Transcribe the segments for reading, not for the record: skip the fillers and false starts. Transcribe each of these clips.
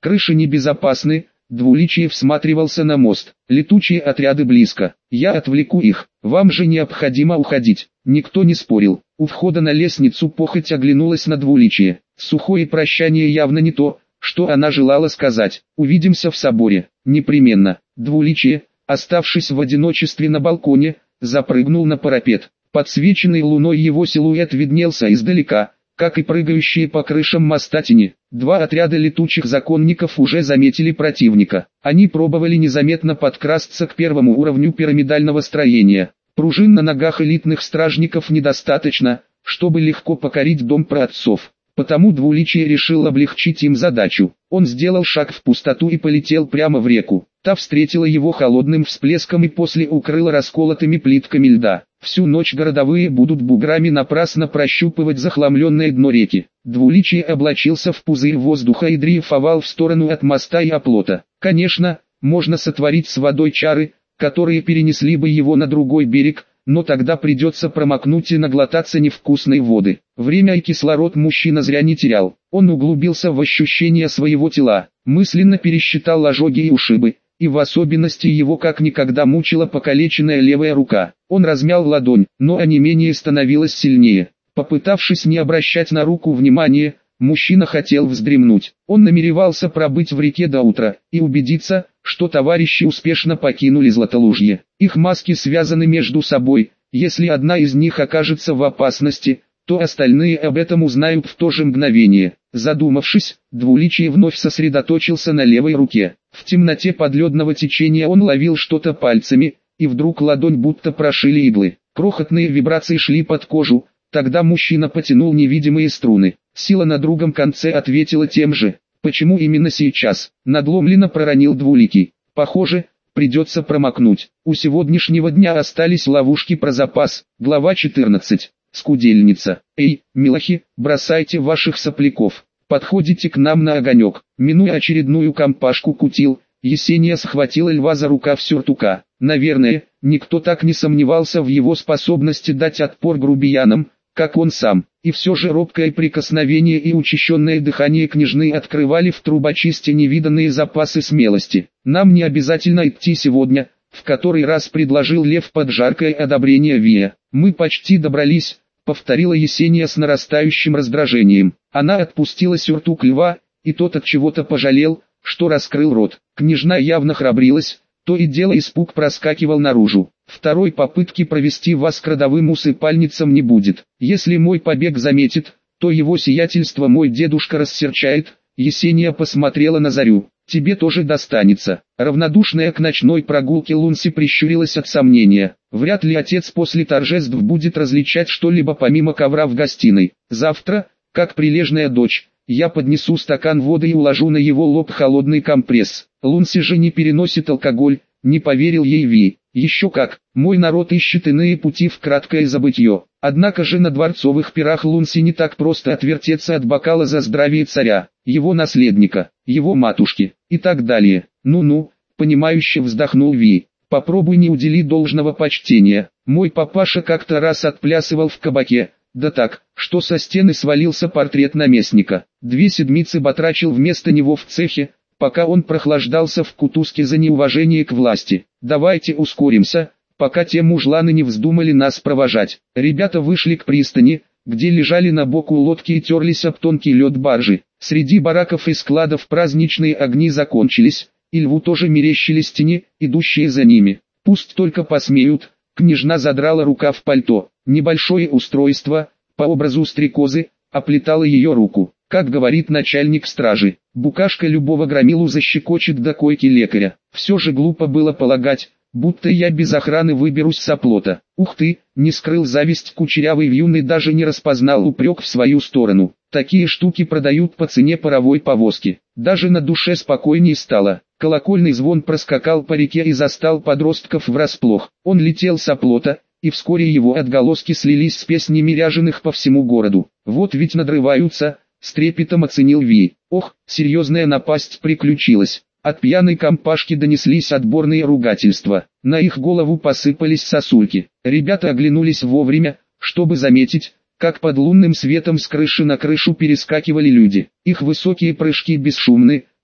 Крыши небезопасны. Двуличие всматривался на мост. Летучие отряды близко. Я отвлеку их. Вам же необходимо уходить. Никто не спорил. У входа на лестницу похоть оглянулась на Двуличие. Сухое прощание явно не то, что она желала сказать. Увидимся в соборе. Непременно. Двуличие, оставшись в одиночестве на балконе, запрыгнул на парапет. Подсвеченный луной его силуэт виднелся издалека, как и прыгающие по крышам моста тени. Два отряда летучих законников уже заметили противника. Они пробовали незаметно подкрасться к первому уровню пирамидального строения. Пружин на ногах элитных стражников недостаточно, чтобы легко покорить дом праотцов. Потому Двуличие решил облегчить им задачу. Он сделал шаг в пустоту и полетел прямо в реку. Та встретила его холодным всплеском и после укрыла расколотыми плитками льда. Всю ночь городовые будут буграми напрасно прощупывать захламленное дно реки. Двуличие облачился в пузырь воздуха и дрейфовал в сторону от моста и оплота. Конечно, можно сотворить с водой чары, которые перенесли бы его на другой берег, но тогда придется промокнуть и наглотаться невкусной воды. Время и кислород мужчина зря не терял. Он углубился в ощущение своего тела, мысленно пересчитал ожоги и ушибы, и в особенности его как никогда мучила покалеченная левая рука. Он размял ладонь, но онемение становилось сильнее. Попытавшись не обращать на руку внимания, мужчина хотел вздремнуть. Он намеревался пробыть в реке до утра и убедиться, что товарищи успешно покинули Златолужье. Их маски связаны между собой. Если одна из них окажется в опасности, то остальные об этом узнают в то же мгновение. Задумавшись, Двуличие вновь сосредоточился на левой руке. В темноте подледного течения он ловил что-то пальцами, и вдруг ладонь будто прошили иглы. Крохотные вибрации шли под кожу, тогда мужчина потянул невидимые струны. Сила на другом конце ответила тем же. Почему именно сейчас? Надломленно проронил Двуликий. Похоже, придется промокнуть. У сегодняшнего дня остались ловушки про запас. Глава 14. Скудельница. Эй, милохи, бросайте ваших сопляков. Подходите к нам на огонек. Минуя очередную компашку кутил, Есения схватила льва за рукав сюртука. Наверное, никто так не сомневался в его способности дать отпор грубиянам, как он сам. И все же робкое прикосновение и учащенное дыхание княжны открывали в трубочисте невиданные запасы смелости. «Нам не обязательно идти сегодня», — в который раз предложил Лев под жаркое одобрение Вия. «Мы почти добрались», — повторила Есения с нарастающим раздражением. Она отпустила сюртук льва, и тот от чего-то пожалел, что раскрыл рот. Княжна явно храбрилась, то и дело испуг проскакивал наружу. Второй попытки провести вас к родовым усыпальницам не будет. Если мой побег заметит, то его сиятельство мой дедушка рассерчает. Есения посмотрела на Зарю. Тебе тоже достанется. Равнодушная к ночной прогулке Лунси прищурилась от сомнения. Вряд ли отец после торжеств будет различать что-либо помимо ковра в гостиной. Завтра, как прилежная дочь, я поднесу стакан воды и уложу на его лоб холодный компресс. Лунси же не переносит алкоголь, не поверил ей Ви. Еще как, мой народ ищет иные пути в краткое забытье. Однако же на дворцовых пирах Лунси не так просто отвертеться от бокала за здравие царя, его наследника, его матушки, и так далее. Ну-ну, понимающе вздохнул Ви. Попробуй не удели должного почтения. Мой папаша как-то раз отплясывал в кабаке, да так, что со стены свалился портрет наместника. 2 седмицы батрачил вместо него в цехе, пока он прохлаждался в кутузке за неуважение к власти. Давайте ускоримся, пока те мужланы не вздумали нас провожать. Ребята вышли к пристани, где лежали на боку лодки и терлись об тонкий лед баржи. Среди бараков и складов праздничные огни закончились, и льву тоже мерещились тени, идущие за ними. Пусть только посмеют. Княжна задрала рукав пальто. Небольшое устройство, по образу стрекозы, оплетало ее руку. Как говорит начальник стражи, букашка любого громилу защекочет до койки лекаря. Все же глупо было полагать, будто я без охраны выберусь с оплота. Ух ты, не скрыл зависть кучерявый вьюн и даже не распознал упрек в свою сторону. Такие штуки продают по цене паровой повозки. Даже на душе спокойней стало. Колокольный звон проскакал по реке и застал подростков врасплох. Он летел с оплота, и вскоре его отголоски слились с песнями ряженых по всему городу. Вот ведь надрываются, с трепетом оценил Ви. Ох, серьезная напасть приключилась. От пьяной компашки донеслись отборные ругательства. На их голову посыпались сосульки. Ребята оглянулись вовремя, чтобы заметить, как под лунным светом с крыши на крышу перескакивали люди. Их высокие прыжки бесшумны,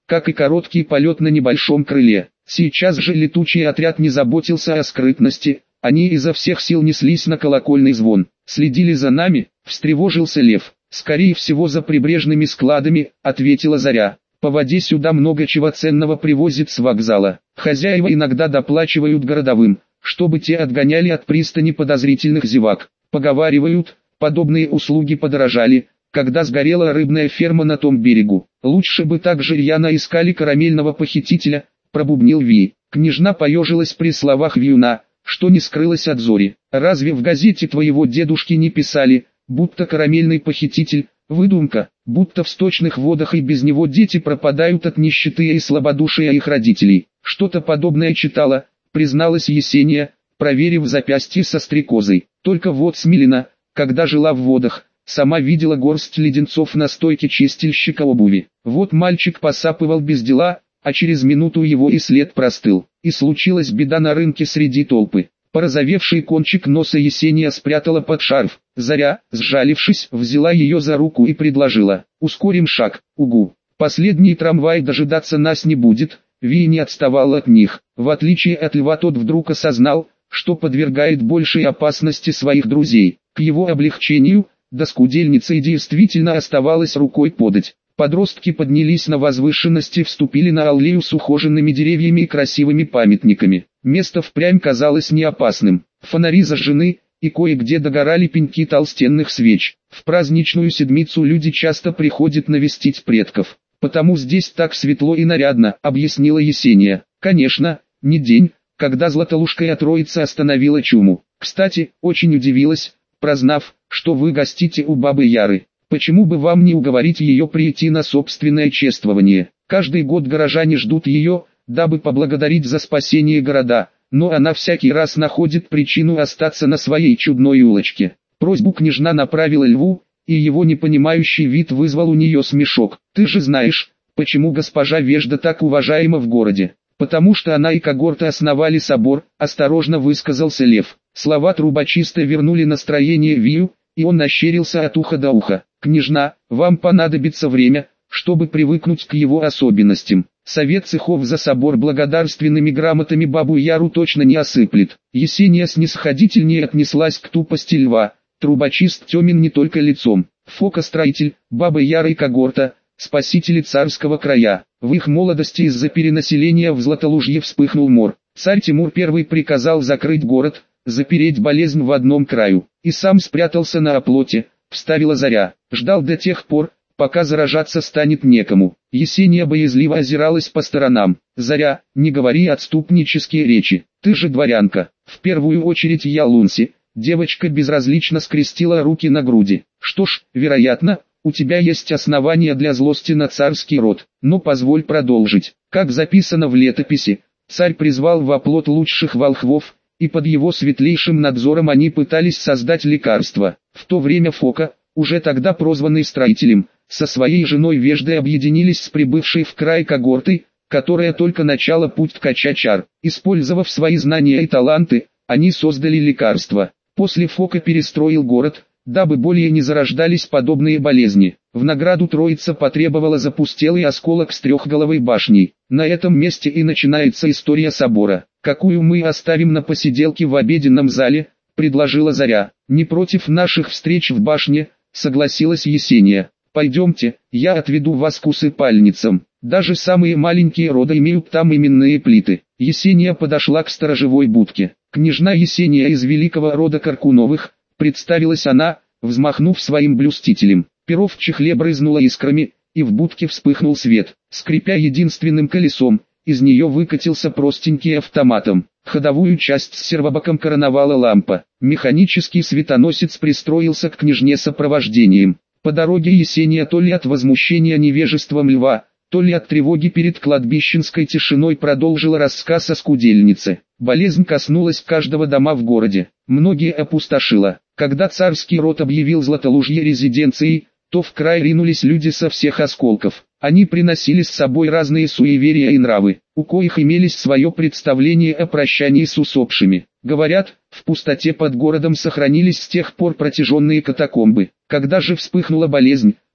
как и короткий полет на небольшом крыле. Сейчас же летучий отряд не заботился о скрытности, они изо всех сил неслись на колокольный звон. «Следили за нами?» — встревожился Лев. «Скорее всего за прибрежными складами», — ответила Заря. «По воде сюда много чего ценного привозят с вокзала. Хозяева иногда доплачивают городовым, чтобы те отгоняли от пристани подозрительных зевак. Поговаривают, подобные услуги подорожали, когда сгорела рыбная ферма на том берегу. Лучше бы так же рьяно искали карамельного похитителя», — пробубнил Ви. Княжна поежилась при словах Вьюна, что не скрылось от Зори. «Разве в газете твоего дедушки не писали, будто карамельный похититель — выдумка, будто в сточных водах и без него дети пропадают от нищеты и слабодушия их родителей?» «Что-то подобное читала», — призналась Есения, проверив запястье со стрекозой. «Только вот Смилина, когда жила в водах, сама видела горсть леденцов на стойке чистильщика обуви. Вот мальчик посапывал без дела, а через минуту его и след простыл. И случилась беда на рынке среди толпы. Порозовевший кончик носа Есения спрятала под шарф. Заря, сжалившись, взяла ее за руку и предложила: «Ускорим шаг, угу. Последний трамвай дожидаться нас не будет». Ви не отставал от них. В отличие от Льва, тот вдруг осознал, что подвергает большей опасности своих друзей. К его облегчению, до скудельницы и действительно оставалось рукой подать. Подростки поднялись на возвышенность и вступили на аллею с ухоженными деревьями и красивыми памятниками. Место впрямь казалось неопасным. Фонари зажжены, и кое-где догорали пеньки толстенных свеч. В праздничную седмицу люди часто приходят навестить предков. «Потому здесь так светло и нарядно», — объяснила Есения. «Конечно, не день, когда Златоушская Троица остановила чуму. Кстати, очень удивилась, прознав, что вы гостите у бабы Яры. Почему бы вам не уговорить ее прийти на собственное чествование? Каждый год горожане ждут ее, дабы поблагодарить за спасение города, но она всякий раз находит причину остаться на своей чудной улочке». Просьбу княжна направила Льву, и его непонимающий вид вызвал у нее смешок. «Ты же знаешь, почему госпожа Вежда так уважаема в городе?» «Потому что она и когорты основали собор», — осторожно высказался Лев. Слова трубочиста вернули настроение Вию, и он ощерился от уха до уха. «Княжна, вам понадобится время, чтобы привыкнуть к его особенностям. Совет цехов за собор благодарственными грамотами бабу Яру точно не осыплет». Есения снисходительнее отнеслась к тупости Льва. Трубочист темен не только лицом. Фока-строитель, баба Яра и когорта, спасители царского края. В их молодости из-за перенаселения в Златолужье вспыхнул мор. Царь Тимур I приказал закрыть город, запереть болезнь в одном краю. И сам спрятался на оплоте, вставила Заря. Ждал до тех пор, пока заражаться станет некому. Есения боязливо озиралась по сторонам. «Заря, не говори отступнические речи. Ты же дворянка. В первую очередь я Лунси». Девочка безразлично скрестила руки на груди. «Что ж, вероятно, у тебя есть основания для злости на царский род, но позволь продолжить. Как записано в летописи, царь призвал в оплот лучших волхвов, и под его светлейшим надзором они пытались создать лекарство. В то время Фока, уже тогда прозванный строителем, со своей женой Веждой объединились с прибывшей в край когортой, которая только начала путь ткача чар. Использовав свои знания и таланты, они создали лекарство. После Фока перестроил город, дабы более не зарождались подобные болезни. В награду Троица потребовала запустелый осколок с трехголовой башней. На этом месте и начинается история собора, какую мы оставим на посиделке в обеденном зале, предложила Заря. «Не против наших встреч в башне», согласилась Есения. «Пойдемте, я отведу вас к усыпальницам. Даже самые маленькие роды имеют там именные плиты». Есения подошла к сторожевой будке. «Княжна Есения из великого рода Каркуновых», представилась она, взмахнув своим блюстителем. Перо в чехле брызнуло искрами, и в будке вспыхнул свет. Скрипя единственным колесом, из нее выкатился простенький автоматом. Ходовую часть с сервобоком короновала лампа. Механический светоносец пристроился к княжне сопровождением. По дороге Есения то ли от возмущения невежеством Льва, то ли от тревоги перед кладбищенской тишиной продолжила рассказ о скудельнице. Болезнь коснулась каждого дома в городе. Многие опустошила. Когда царский род объявил Златолужье резиденцией, то в край ринулись люди со всех осколков. Они приносили с собой разные суеверия и нравы, у коих имелись свое представление о прощании с усопшими. Говорят, в пустоте под городом сохранились с тех пор протяженные катакомбы. Когда же вспыхнула болезнь,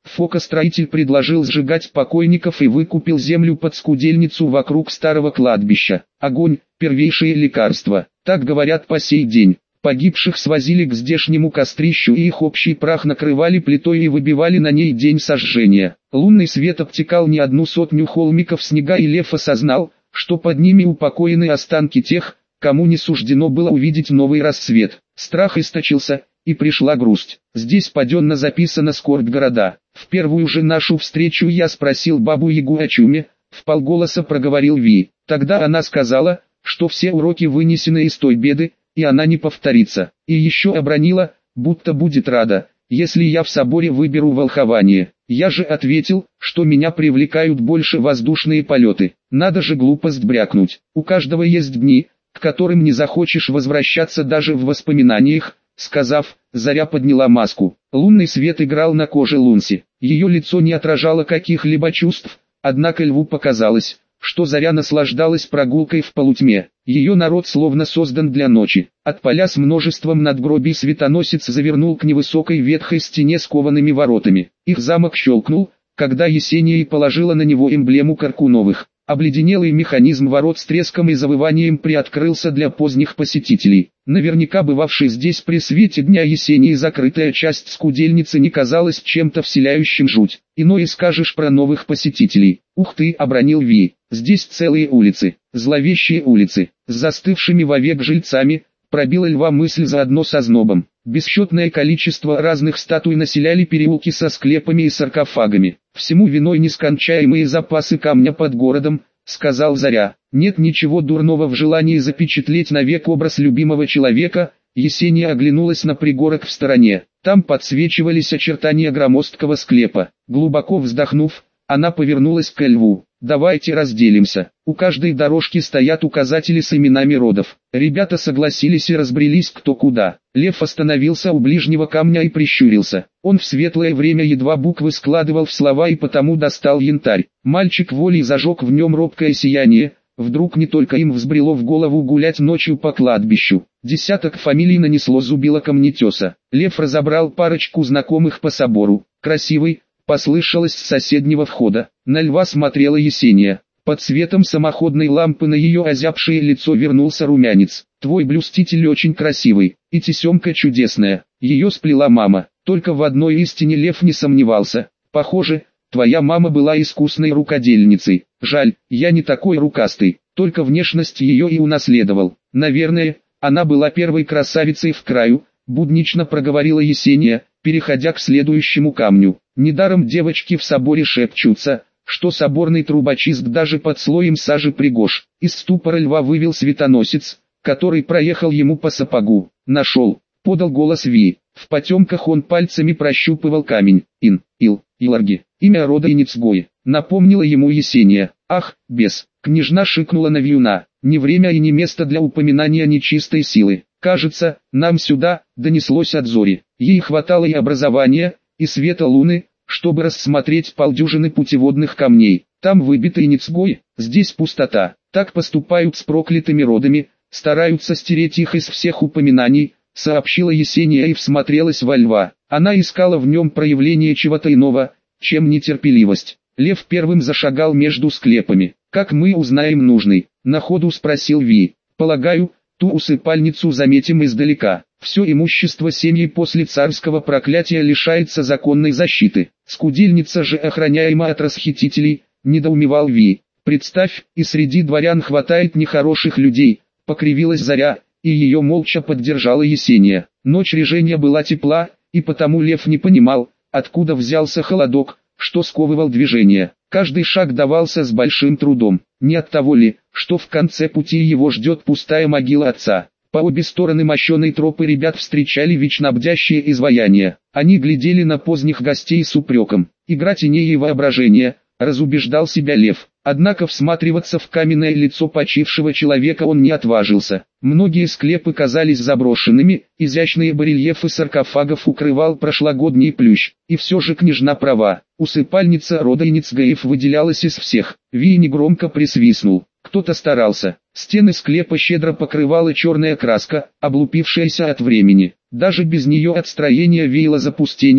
Фока-строитель предложил сжигать покойников и выкупил землю под скудельницу вокруг старого кладбища. Огонь – первейшее лекарство, так говорят по сей день. Погибших свозили к здешнему кострищу и их общий прах накрывали плитой и выбивали на ней день сожжения. Лунный свет обтекал не одну сотню холмиков снега, и Лев осознал, что под ними упокоены останки тех, кому не суждено было увидеть новый рассвет. Страх истощился, и пришла грусть. Здесь паденно записана скорбь города. В первую же нашу встречу я спросил Бабу-Ягу о чуме, вполголоса проговорил Ви. Тогда она сказала, что все уроки вынесены из той беды, и она не повторится. И еще обронила, будто будет рада, если я в соборе выберу волхование. Я же ответил, что меня привлекают больше воздушные полеты. Надо же глупость брякнуть. У каждого есть дни, к которым не захочешь возвращаться даже в воспоминаниях. Сказав, Заря подняла маску. Лунный свет играл на коже Лунси. Ее лицо не отражало каких-либо чувств, однако Льву показалось, что Заря наслаждалась прогулкой в полутьме. Ее народ словно создан для ночи. От поля с множеством надгробий светоносец завернул к невысокой ветхой стене с коваными воротами. Их замок щелкнул, когда Есения положила на него эмблему Каркуновых. Обледенелый механизм ворот с треском и завыванием приоткрылся для поздних посетителей. Наверняка бывавший здесь при свете дня Есении закрытая часть скудельницы не казалась чем-то вселяющим жуть. Иное скажешь про новых посетителей. «Ух ты!» — обронил Ви. «Здесь целые улицы, зловещие улицы, с застывшими вовек жильцами», — пробила Льва мысль заодно со знобом. Бесчетное количество разных статуй населяли переулки со склепами и саркофагами. «Всему виной нескончаемые запасы камня под городом», — сказал Заря. «Нет ничего дурного в желании запечатлеть навек образ любимого человека». Есения оглянулась на пригорок в стороне. Там подсвечивались очертания громоздкого склепа. Глубоко вздохнув, она повернулась к Льву. «Давайте разделимся. У каждой дорожки стоят указатели с именами родов». Ребята согласились и разбрелись кто куда. Лев остановился у ближнего камня и прищурился. Он в светлое время едва буквы складывал в слова и потому достал янтарь. Мальчик волей зажег в нем робкое сияние. Вдруг не только им взбрело в голову гулять ночью по кладбищу. Десяток фамилий нанесло зубило камнетеса. Лев разобрал парочку знакомых по собору. «Красивый», — послышалось с соседнего входа. На Льва смотрела Есения. Под светом самоходной лампы на ее озябшее лицо вернулся румянец. «Твой блюститель очень красивый, и тесемка чудесная. Ее сплела мама». Только в одной истине Лев не сомневался. «Похоже, твоя мама была искусной рукодельницей. Жаль, я не такой рукастый, только внешность ее и унаследовал. Наверное, она была первой красавицей в краю», — буднично проговорила Есения, переходя к следующему камню. «Недаром девочки в соборе шепчутся, что соборный трубочист даже под слоем сажи пригож». Из ступора Льва вывел светоносец, который проехал ему по сапогу. «Нашел», — подал голос Ви. В потемках он пальцами прощупывал камень. Иларги, имя рода Иницгои, напомнила ему Есения. «Ах, бес!» — княжна шикнула на Вьюна. «Не время и не место для упоминания нечистой силы. Кажется, нам сюда», — донеслось от Зори. Ей хватало и образования, и света луны, чтобы рассмотреть полдюжины путеводных камней. Там выбиты Иницгои, здесь пустота. Так поступают с проклятыми родами, стараются стереть их из всех упоминаний, сообщила Есения и всмотрелась во Льва. Она искала в нем проявление чего-то иного, чем нетерпеливость. Лев первым зашагал между склепами. «Как мы узнаем нужный?» — на ходу спросил Ви. «Полагаю, ту усыпальницу заметим издалека. Все имущество семьи после царского проклятия лишается законной защиты. Скудельница же охраняема от расхитителей», — недоумевал Ви. «Представь, и среди дворян хватает нехороших людей», — покривилась Заря, и ее молча поддержала Есения. Ночь режения была тепла, и потому Лев не понимал, откуда взялся холодок, что сковывал движение. Каждый шаг давался с большим трудом. Не от того ли, что в конце пути его ждет пустая могила отца. По обе стороны мощеной тропы ребят встречали вечно бдящие изваяния. Они глядели на поздних гостей с упреком. «Игра теней и воображения», — разубеждал себя Лев. Однако всматриваться в каменное лицо почившего человека он не отважился. Многие склепы казались заброшенными, изящные барельефы саркофагов укрывал прошлогодний плющ. И все же княжна права. Усыпальница рода Иницгаев выделялась из всех. Ви негромко присвистнул. Кто-то старался. Стены склепа щедро покрывала черная краска, облупившаяся от времени. Даже без нее от строения веяло запустением.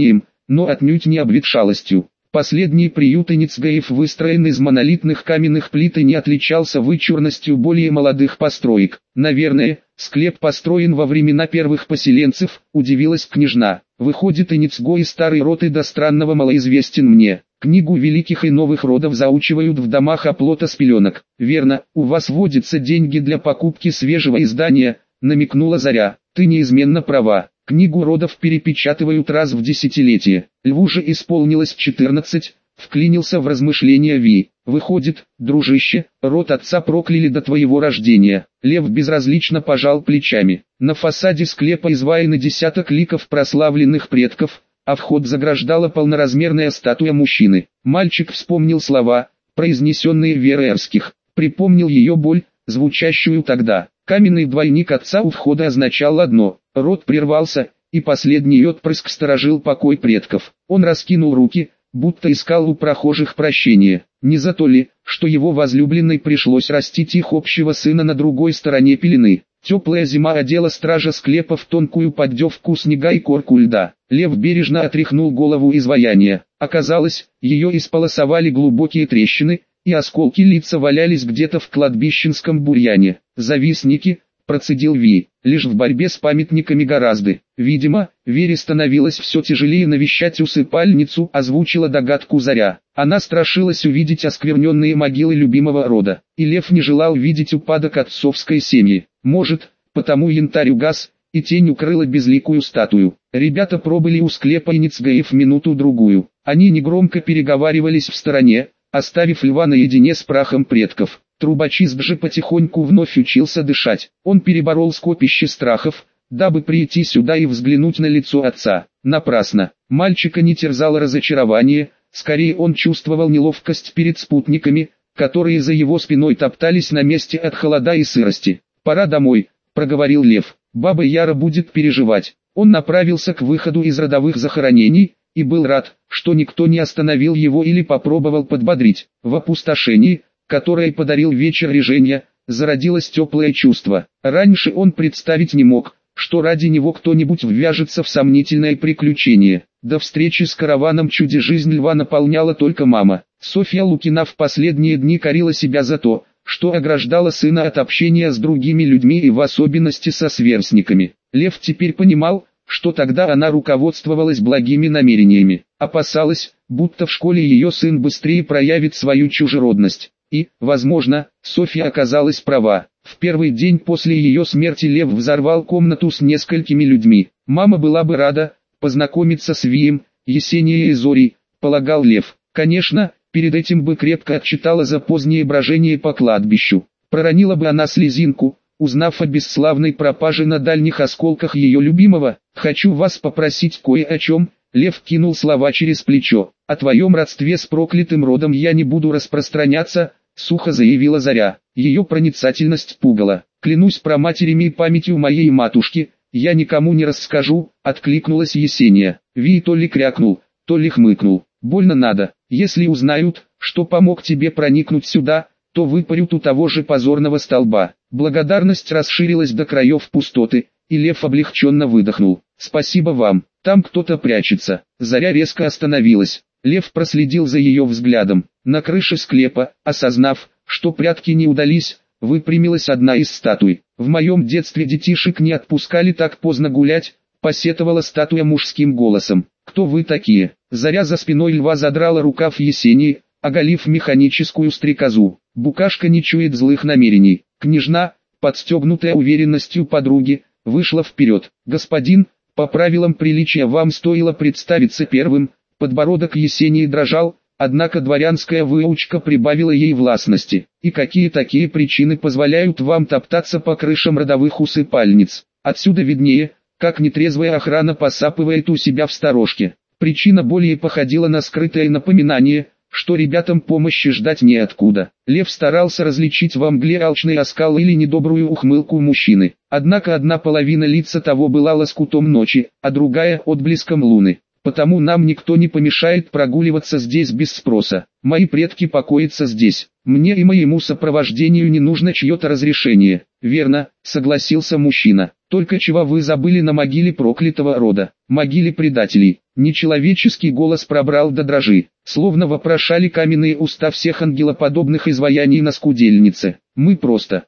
но отнюдь не обветшалостью. Последний приют Ницгаев, выстроен из монолитных каменных плит, и не отличался вычурностью более молодых построек. Наверное, склеп построен во времена первых поселенцев, удивилась княжна. Выходит, и Ницгой, и старый род, и до странного малоизвестен мне. Книгу великих и новых родов заучивают в домах оплота с пеленок. Верно, у вас водятся деньги для покупки свежего издания, намекнула Заря. Ты неизменно права. Книгу родов перепечатывают раз в десятилетие. Льву же исполнилось 14, вклинился в размышления Ви. Выходит, дружище, род отца прокляли до твоего рождения. Лев безразлично пожал плечами. На фасаде склепа изваяны десяток ликов прославленных предков, а вход заграждала полноразмерная статуя мужчины. Мальчик вспомнил слова, произнесенные Верой Эрских, припомнил ее боль, звучащую тогда. Каменный двойник отца у входа означал одно: род прервался, и последний отпрыск сторожил покой предков. Он раскинул руки, будто искал у прохожих прощения. Не за то ли, что его возлюбленной пришлось растить их общего сына на другой стороне пелены. Теплая зима одела стража склепа в тонкую поддевку снега и корку льда. Лев бережно отряхнул голову изваяния. Оказалось, ее исполосовали глубокие трещины, и осколки лица валялись где-то в кладбищенском бурьяне. «Завистники», — процедил Ви, — «лишь в борьбе с памятниками гораздо». Видимо, Вере становилось все тяжелее навещать усыпальницу, озвучила догадку Заря. Она страшилась увидеть оскверненные могилы любимого рода, и Лев не желал видеть упадок отцовской семьи. Может, потому янтарь угас, и тень укрыла безликую статую. Ребята пробыли у склепа Ницгаев минуту-другую. Они негромко переговаривались в стороне, оставив Льва наедине с прахом предков. Трубочист же потихоньку вновь учился дышать. Он переборол скопище страхов, дабы прийти сюда и взглянуть на лицо отца. Напрасно. Мальчика не терзало разочарование, скорее он чувствовал неловкость перед спутниками, которые за его спиной топтались на месте от холода и сырости. «Пора домой», — проговорил Лев. «Баба Яра будет переживать». Он направился к выходу из родовых захоронений, и был рад, что никто не остановил его или попробовал подбодрить. В опустошении, которое подарил вечер режения, зародилось теплое чувство. Раньше он представить не мог, что ради него кто-нибудь ввяжется в сомнительное приключение. До встречи с караваном чуде жизнь Льва наполняла только мама. Софья Лукина в последние дни корила себя за то, что ограждала сына от общения с другими людьми и в особенности со сверстниками. Лев теперь понимал, что тогда она руководствовалась благими намерениями, опасалась, будто в школе ее сын быстрее проявит свою чужеродность. И, возможно, Софья оказалась права. В первый день после ее смерти Лев взорвал комнату с несколькими людьми. Мама была бы рада познакомиться с Вием, Есенией и Зорей, полагал Лев. Конечно, перед этим бы крепко отчитала за позднее брожение по кладбищу. Проронила бы она слезинку, узнав о бесславной пропаже на дальних осколках ее любимого. «Хочу вас попросить кое о чем», — Лев кинул слова через плечо. «О твоем родстве с проклятым родом я не буду распространяться», — сухо заявила Заря. Ее проницательность пугала. «Клянусь праматерями и памятью моей матушки, я никому не расскажу», — откликнулась Есения. Ви то ли крякнул, то ли хмыкнул. «Больно надо. Если узнают, что помог тебе проникнуть сюда, то выпарют у того же позорного столба». Благодарность расширилась до краев пустоты, и Лев облегченно выдохнул. «Спасибо вам, там кто-то прячется». Заря резко остановилась. Лев проследил за ее взглядом. На крыше склепа, осознав, что прятки не удались, выпрямилась одна из статуй. «В моем детстве детишек не отпускали так поздно гулять», — посетовала статуя мужским голосом. «Кто вы такие?» Заря за спиной Льва задрала рукав Есении, оголив механическую стрекозу. Букашка не чует злых намерений. Княжна, подстегнутая уверенностью подруги, вышла вперед. «Господин, по правилам приличия вам стоило представиться первым». Подбородок Есении дрожал, однако дворянская выучка прибавила ей властности. «И какие такие причины позволяют вам топтаться по крышам родовых усыпальниц? Отсюда виднее, как нетрезвая охрана посапывает у себя в сторожке». Причина более походила на скрытое напоминание, что ребятам помощи ждать неоткуда. Лев старался различить во мгле алчный оскал или недобрую ухмылку мужчины. Однако одна половина лица того была лоскутом ночи, а другая — отблеском луны. «Потому нам никто не помешает прогуливаться здесь без спроса. Мои предки покоятся здесь. Мне и моему сопровождению не нужно чье-то разрешение». «Верно», — согласился мужчина. «Только чего вы забыли на могиле проклятого рода, могиле предателей?» Нечеловеческий голос пробрал до дрожи, словно вопрошали каменные уста всех ангелоподобных изваяний на скудельнице. Мы.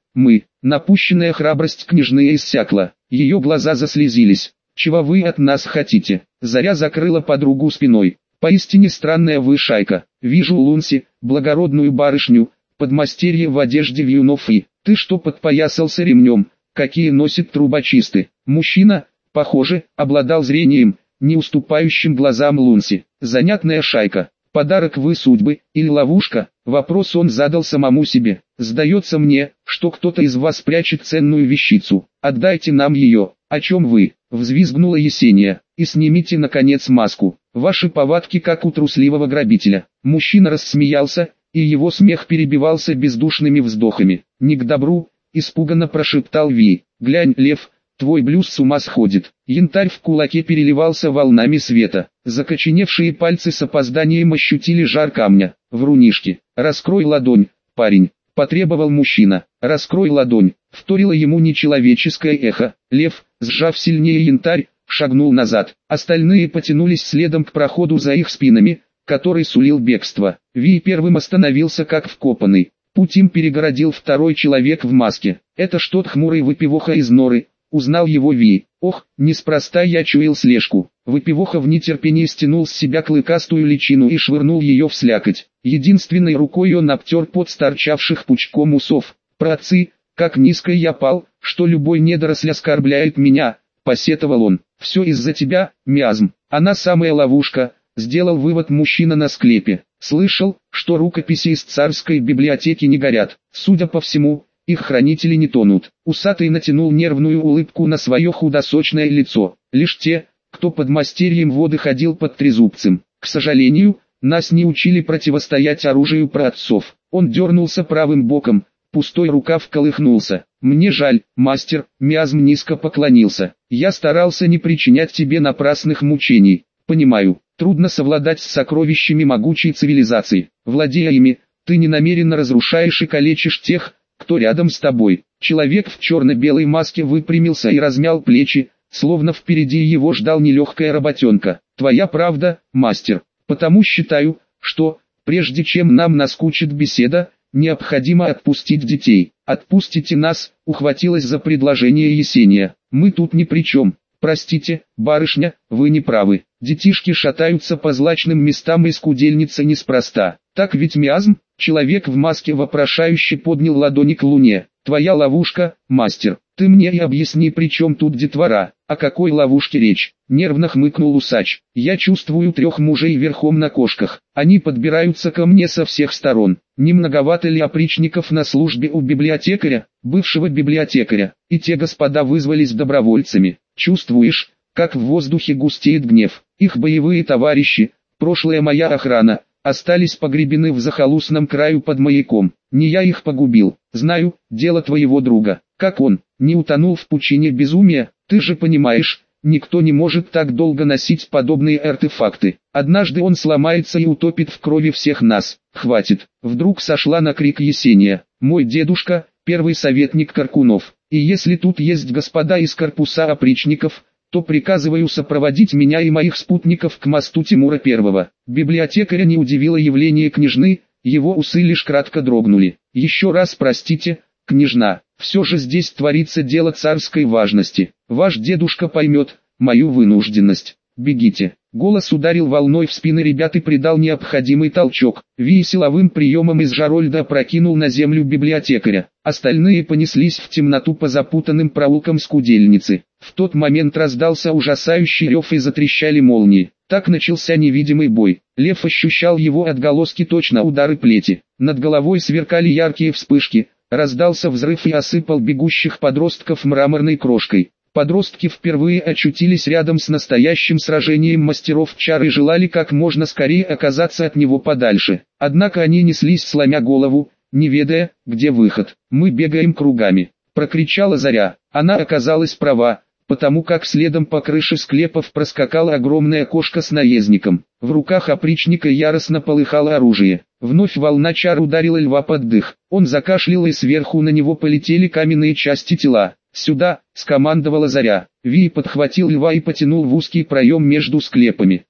Напущенная храбрость княжны иссякла, ее глаза заслезились. Чего вы от нас хотите? Заря закрыла подругу спиной. Поистине странная вы шайка. Вижу Лунси, благородную барышню, подмастерье в одежде вьюнов и... Ты что подпоясался ремнем, какие носят трубочисты? Мужчина, похоже, обладал зрением, не уступающим глазам Лунси. Занятная шайка. Подарок вы судьбы, или ловушка? Вопрос он задал самому себе. Сдается мне, что кто-то из вас прячет ценную вещицу. Отдайте нам ее. О чем вы? Взвизгнула Есения. И снимите наконец маску. Ваши повадки как у трусливого грабителя. Мужчина рассмеялся, и его смех перебивался бездушными вздохами. Не к добру, испуганно прошептал Ви. Глянь, Лев, твой блюз с ума сходит. Янтарь в кулаке переливался волнами света. Закоченевшие пальцы с опозданием ощутили жар камня. Врунишки. Раскрой ладонь, парень, потребовал мужчина. Раскрой ладонь, вторило ему нечеловеческое эхо. Лев, сжав сильнее янтарь, шагнул назад. Остальные потянулись следом к проходу за их спинами, который сулил бегство. Ви первым остановился как вкопанный. Путь им перегородил второй человек в маске. Это что, хмурый выпивоха из норы? Узнал его Ви. Ох, неспроста я чуял слежку. Выпивоха в нетерпении стянул с себя клыкастую личину и швырнул ее в слякоть. Единственной рукой он обтер пот торчавших пучком усов. Праотцы, как низко я пал, что любой недоросль оскорбляет меня, посетовал он. Все из-за тебя, миазм. Она самая ловушка, сделал вывод мужчина на склепе. Слышал, что рукописи из царской библиотеки не горят. Судя по всему, их хранители не тонут. Усатый натянул нервную улыбку на свое худосочное лицо. Лишь те, кто под мастерьем воды ходил под трезубцем. К сожалению, нас не учили противостоять оружию праотцов. Он дернулся правым боком, пустой рукав колыхнулся. Мне жаль, мастер, миазм низко поклонился. Я старался не причинять тебе напрасных мучений. Понимаю, трудно совладать с сокровищами могучей цивилизации. Владея ими, ты ненамеренно разрушаешь и калечишь тех, кто рядом с тобой. Человек в черно-белой маске выпрямился и размял плечи, словно впереди его ждал нелегкая работенка. Твоя правда, мастер. Потому считаю, что, прежде чем нам наскучит беседа, необходимо отпустить детей. Отпустите нас, ухватилась за предложение Есения. Мы тут ни при чем. Простите, барышня, вы не правы. Детишки шатаются по злачным местам и скудельница неспроста. Так ведь миазм? Человек в маске вопрошающе поднял ладони к луне. Твоя ловушка, мастер. Ты мне и объясни, при чем тут детвора. О какой ловушке речь? Нервно хмыкнул усач. Я чувствую 3 мужей верхом на кошках. Они подбираются ко мне со всех сторон. Не многовато ли опричников на службе у библиотекаря, бывшего библиотекаря? И те господа вызвались добровольцами. Чувствуешь, как в воздухе густеет гнев? Их боевые товарищи, прошлая моя охрана, остались погребены в захолустном краю под маяком. Не я их погубил. Знаю, дело твоего друга. Как он не утонул в пучине безумия? Ты же понимаешь, никто не может так долго носить подобные артефакты. Однажды он сломается и утопит в крови всех нас. Хватит. Вдруг сошла на крик Есения. Мой дедушка, первый советник Каркунов. И если тут есть господа из корпуса опричников, то приказываю сопроводить меня и моих спутников к мосту Тимура I. Библиотекаря не удивило явление княжны, его усы лишь кратко дрогнули. Еще раз простите, княжна, все же здесь творится дело царской важности. Ваш дедушка поймет мою вынужденность. Бегите. Голос ударил волной в спины ребят и придал необходимый толчок. Ви силовым приемом из Жарольда опрокинул на землю библиотекаря. Остальные понеслись в темноту по запутанным проулкам скудельницы. В тот момент раздался ужасающий рев и затрещали молнии. Так начался невидимый бой. Лев ощущал его отголоски, точно удары плети. Над головой сверкали яркие вспышки. Раздался взрыв и осыпал бегущих подростков мраморной крошкой. Подростки впервые очутились рядом с настоящим сражением мастеров чар и желали как можно скорее оказаться от него подальше. Однако они неслись сломя голову, не ведая, где выход. «Мы бегаем кругами», — прокричала Заря. Она оказалась права, потому как следом по крыше склепов проскакала огромная кошка с наездником. В руках опричника яростно полыхало оружие. Вновь волна чар ударила льва под дых. Он закашлял, и сверху на него полетели каменные части тела. «Сюда!» — скомандовала Заря. Ви подхватил льва и потянул в узкий проем между склепами.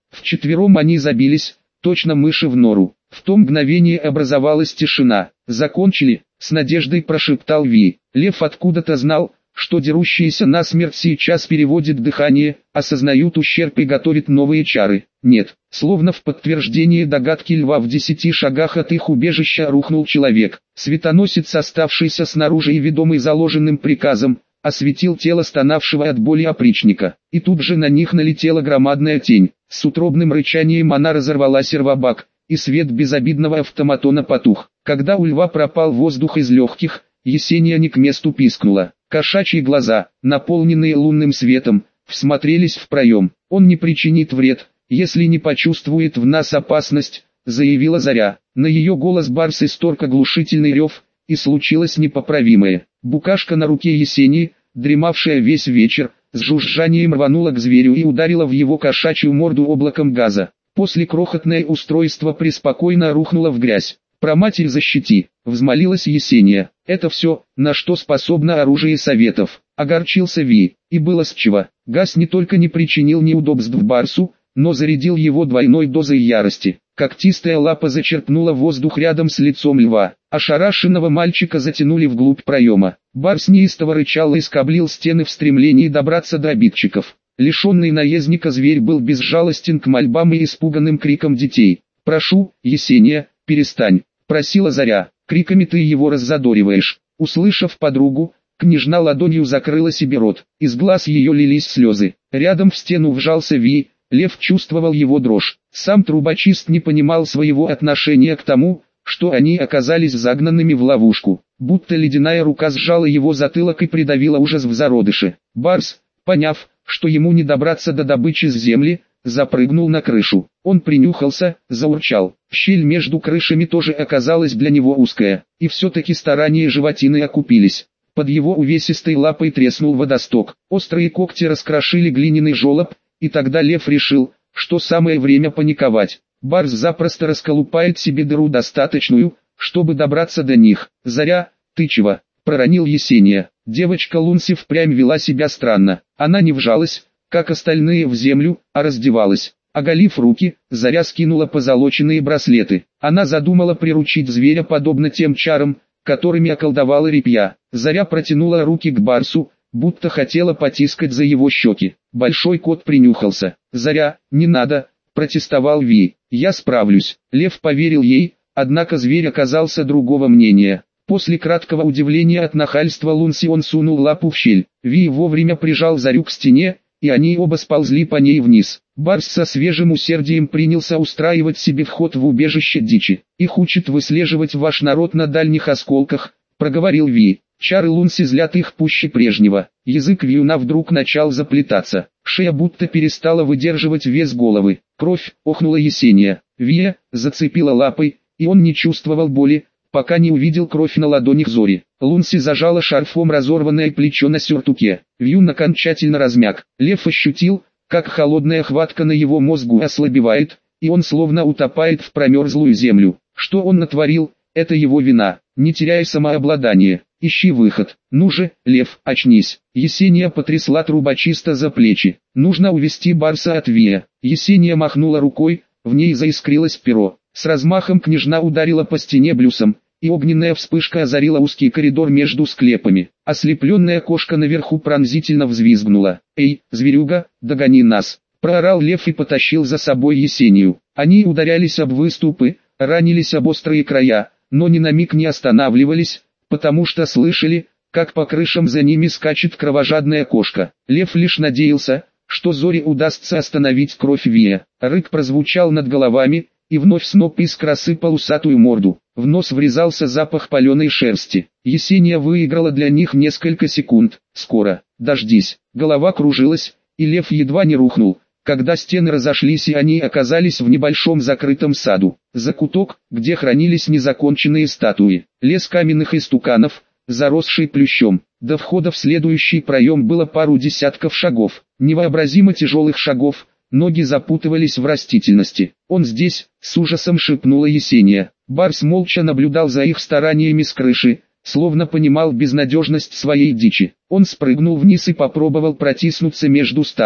Вчетвером они забились, точно мыши в нору. В то мгновение образовалась тишина. «Закончили?» — с надеждой прошептал Ви. Лев откуда-то знал, что дерущиеся насмерть сейчас переводит дыхание, осознают ущерб и готовят новые чары. Нет, словно в подтверждение догадки льва, в 10 шагах от их убежища рухнул человек. Светоносец, оставшийся снаружи и ведомый заложенным приказом, осветил тело стонавшего от боли опричника. И тут же на них налетела громадная тень. С утробным рычанием она разорвала сервобак, и свет безобидного автоматона потух. Когда у льва пропал воздух из легких, Есения не к месту пискнула. Кошачьи глаза, наполненные лунным светом, всмотрелись в проем. «Он не причинит вред, если не почувствует в нас опасность», — заявила Заря. На ее голос барс исторг оглушительный рев, и случилось непоправимое. Букашка на руке Есении, дремавшая весь вечер, с жужжанием рванула к зверю и ударила в его кошачью морду облаком газа. После крохотное устройство преспокойно рухнуло в грязь. «Проматерь, защити!» — взмолилась Есения. «Это все, на что способно оружие советов», — огорчился Ви. И было с чего. Газ не только не причинил неудобств барсу, но зарядил его двойной дозой ярости. Когтистая лапа зачерпнула воздух рядом с лицом льва. Ошарашенного мальчика затянули вглубь проема. Барс неистово рычал и скоблил стены в стремлении добраться до обидчиков. Лишенный наездника зверь был безжалостен к мольбам и испуганным крикам детей. «Прошу, Есения, перестань», — просила Заря. «Криками ты его раззадориваешь». Услышав подругу, княжна ладонью закрыла себе рот. Из глаз ее лились слезы. Рядом в стену вжался Ви. Лев чувствовал его дрожь. Сам трубочист не понимал своего отношения к тому, что они оказались загнанными в ловушку. Будто ледяная рука сжала его затылок и придавила ужас в зародыше. Барс, поняв, что ему не добраться до добычи с земли, запрыгнул на крышу. Он принюхался, заурчал. Щель между крышами тоже оказалась для него узкая, и все-таки старания животины окупились. Под его увесистой лапой треснул водосток. Острые когти раскрошили глиняный желоб, и тогда лев решил, что самое время паниковать. Барс запросто расколупает себе дыру достаточную, чтобы добраться до них. «Заря, ты чего?» — проронил Есения. Девочка Лунси впрямь вела себя странно. Она не вжалась, как остальные, в землю, а раздевалась. Оголив руки, Заря скинула позолоченные браслеты. Она задумала приручить зверя подобно тем чарам, которыми околдовала репья. Заря протянула руки к барсу, будто хотела потискать за его щеки. Большой кот принюхался. «Заря, не надо», — протестовал Ви. «Я справлюсь». Лев поверил ей, однако зверь оказался другого мнения. После краткого удивления от нахальства Лунси он сунул лапу в щель. Ви вовремя прижал Зарю к стене, и они оба сползли по ней вниз. Барс со свежим усердием принялся устраивать себе вход в убежище дичи. «Их учат выслеживать ваш народ на дальних осколках», — проговорил Ви. Чары Лунси злят их пуще прежнего. Язык вьюна вдруг начал заплетаться. Шея будто перестала выдерживать вес головы. «Кровь!» — охнула Есения. Вия зацепила лапой, и он не чувствовал боли, пока не увидел кровь на ладонях Зори. Лунси зажала шарфом разорванное плечо на сюртуке. Вьюн окончательно размяк. Лев ощутил, как холодная хватка на его мозгу ослабевает, и он словно утопает в промерзлую землю. Что он натворил, это его вина. Не теряй самообладание. Ищи выход. Ну же, Лев, очнись. Есения потрясла трубочиста за плечи. Нужно увести барса от Вия. Есения махнула рукой, в ней заискрилось перо. С размахом княжна ударила по стене блюсом, и огненная вспышка озарила узкий коридор между склепами. Ослепленная кошка наверху пронзительно взвизгнула. «Эй, зверюга, догони нас!» — проорал лев и потащил за собой Есению. Они ударялись об выступы, ранились об острые края, но ни на миг не останавливались, потому что слышали, как по крышам за ними скачет кровожадная кошка. Лев лишь надеялся, что Зоре удастся остановить кровь Вия. Рык прозвучал над головами, и вновь сноп искр осыпал усатую морду. В нос врезался запах паленой шерсти. Есения выиграла для них несколько секунд. «Скоро, дождись». Голова кружилась, и лев едва не рухнул, когда стены разошлись и они оказались в небольшом закрытом саду. Закуток, где хранились незаконченные статуи. Лес каменных истуканов, заросший плющом. До входа в следующий проем было пару десятков шагов. Невообразимо тяжелых шагов. Ноги запутывались в растительности. «Он здесь», — с ужасом шепнула Есения. Барс молча наблюдал за их стараниями с крыши, словно понимал безнадежность своей дичи. Он спрыгнул вниз и попробовал протиснуться между статуй.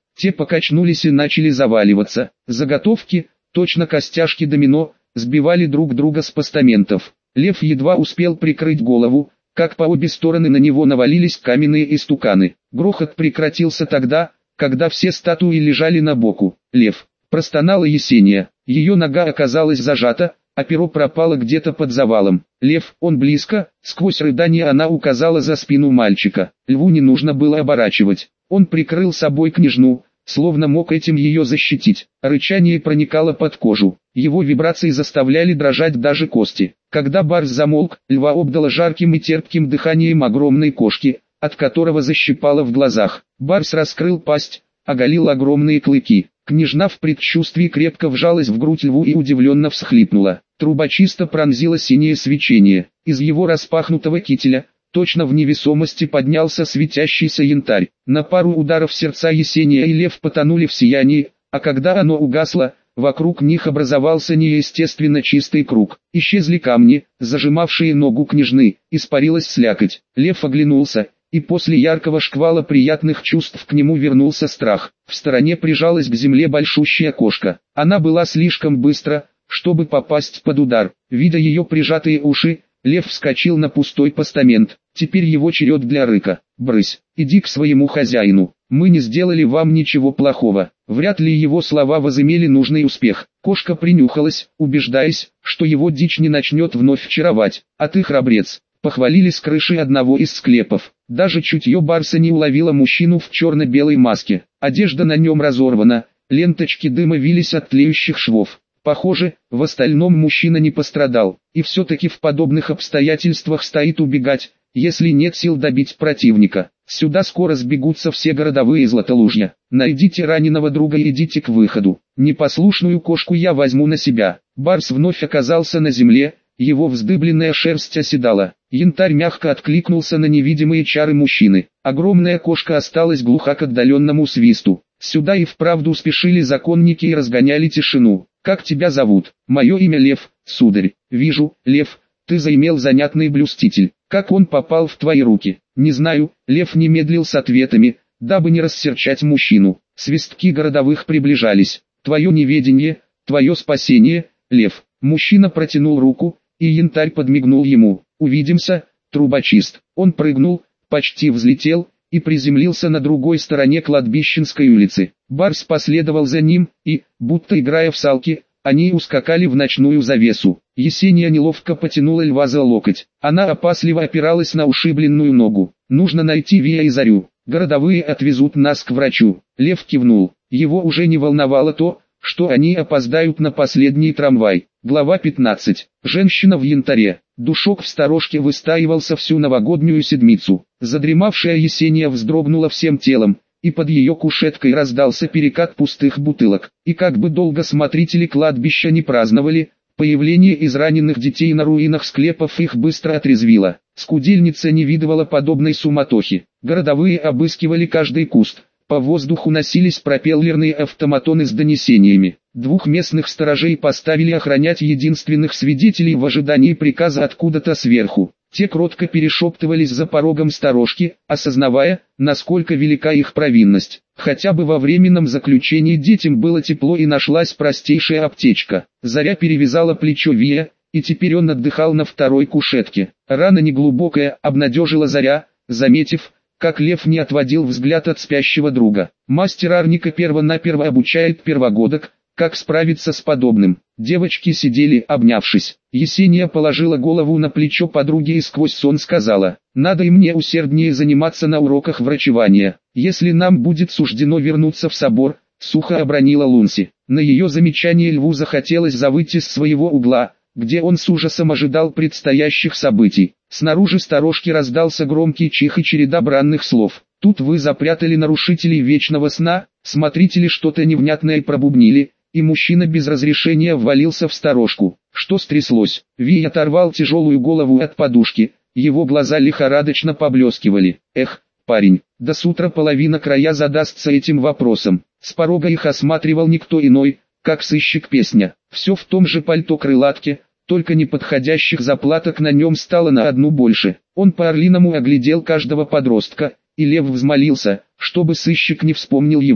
Те покачнулись и начали заваливаться. Заготовки, точно костяшки домино, сбивали друг друга с постаментов. Лев едва успел прикрыть голову, как по обе стороны на него навалились каменные истуканы. Грохот прекратился тогда, когда все статуи лежали на боку. «Лев!» – простонала Есения. Ее нога оказалась зажата, а перо пропало где-то под завалом. «Лев, он близко!» – сквозь рыдание она указала за спину мальчика. Льву не нужно было оборачивать. Он прикрыл собой княжну, словно мог этим ее защитить. Рычание проникало под кожу. Его вибрации заставляли дрожать даже кости. Когда барс замолк, льва обдало жарким и терпким дыханием огромной кошки, от которого защипало в глазах. Барс раскрыл пасть, оголил огромные клыки. Княжна в предчувствии крепко вжалась в грудь льву и удивленно всхлипнула. Трубочиста пронзило синее свечение. Из его распахнутого кителя, точно в невесомости, поднялся светящийся янтарь. На пару ударов сердца Есения и лев потонули в сиянии, а когда оно угасло, вокруг них образовался неестественно чистый круг. Исчезли камни, зажимавшие ногу княжны, испарилась слякоть. Лев оглянулся, и после яркого шквала приятных чувств к нему вернулся страх. В стороне прижалась к земле большущая кошка. Она была слишком быстра, чтобы попасть под удар. Видя ее прижатые уши, лев вскочил на пустой постамент. Теперь его черед для рыка. «Брысь, иди к своему хозяину. Мы не сделали вам ничего плохого». Вряд ли его слова возымели нужный успех. Кошка принюхалась, убеждаясь, что его дичь не начнет вновь чаровать. «А ты храбрец», — похвалили с крыши одного из склепов. Даже чутье барса не уловило мужчину в черно-белой маске. Одежда на нем разорвана, ленточки дыма вились от тлеющих швов. Похоже, в остальном мужчина не пострадал. И все-таки в подобных обстоятельствах стоит убегать, если нет сил добить противника. Сюда скоро сбегутся все городовые Златолужья. Найдите раненого друга и идите к выходу. Непослушную кошку я возьму на себя. Барс вновь оказался на земле, его вздыбленная шерсть оседала. Янтарь мягко откликнулся на невидимые чары мужчины. Огромная кошка осталась глуха к отдаленному свисту. Сюда и вправду спешили законники и разгоняли тишину. «Как тебя зовут?» «Мое имя Лев, сударь». «Вижу, Лев, ты заимел занятный блюститель. Как он попал в твои руки?» «Не знаю». Лев не медлил с ответами, дабы не рассерчать мужчину. Свистки городовых приближались. «Твое неведение, твое спасение, Лев». Мужчина протянул руку, и янтарь подмигнул ему. «Увидимся, трубочист». Он прыгнул, почти взлетел, и приземлился на другой стороне кладбищенской улицы. Барс последовал за ним, и, будто играя в салки, они ускакали в ночную завесу. Есения неловко потянула льва за локоть. Она опасливо опиралась на ушибленную ногу. «Нужно найти Вия и Зарю. Городовые отвезут нас к врачу». Лев кивнул. Его уже не волновало то, что они опоздают на последний трамвай. Глава 15. Женщина в янтаре. Душок в сторожке выстаивался всю новогоднюю седмицу. Задремавшая Есения вздрогнула всем телом, и под ее кушеткой раздался перекат пустых бутылок. И как бы долго смотрители кладбища не праздновали, появление израненных детей на руинах склепов их быстро отрезвило. Скудельница не видывала подобной суматохи. Городовые обыскивали каждый куст. По воздуху носились пропеллерные автоматоны с донесениями. Двух местных сторожей поставили охранять единственных свидетелей в ожидании приказа откуда-то сверху. Те кротко перешептывались за порогом сторожки, осознавая, насколько велика их провинность. Хотя бы во временном заключении детям было тепло и нашлась простейшая аптечка. Заря перевязала плечо Вия, и теперь он отдыхал на второй кушетке. Рана неглубокая, обнадежила Заря, заметив, как Лев не отводил взгляд от спящего друга. Мастер Арника перво-наперво обучает первогодок, как справиться с подобным. Девочки сидели, обнявшись. Есения положила голову на плечо подруги и сквозь сон сказала: «Надо и мне усерднее заниматься на уроках врачевания. Если нам будет суждено вернуться в собор», — сухо обронила Лунси. На ее замечание льву захотелось завыть из своего угла, где он с ужасом ожидал предстоящих событий. Снаружи сторожки раздался громкий чих и череда бранных слов. «Тут вы запрятали нарушителей вечного сна», смотрители что-то невнятное пробубнили, и мужчина без разрешения ввалился в сторожку. Что стряслось? Ви оторвал тяжелую голову от подушки, его глаза лихорадочно поблескивали. «Эх, парень, до с утра половина края задастся этим вопросом». С порога их осматривал никто иной, как сыщик Песня. Все в том же пальто-крылатке, только неподходящих заплаток на нем стало на одну больше. Он по-орлиному оглядел каждого подростка, и Лев взмолился, чтобы сыщик не вспомнил его.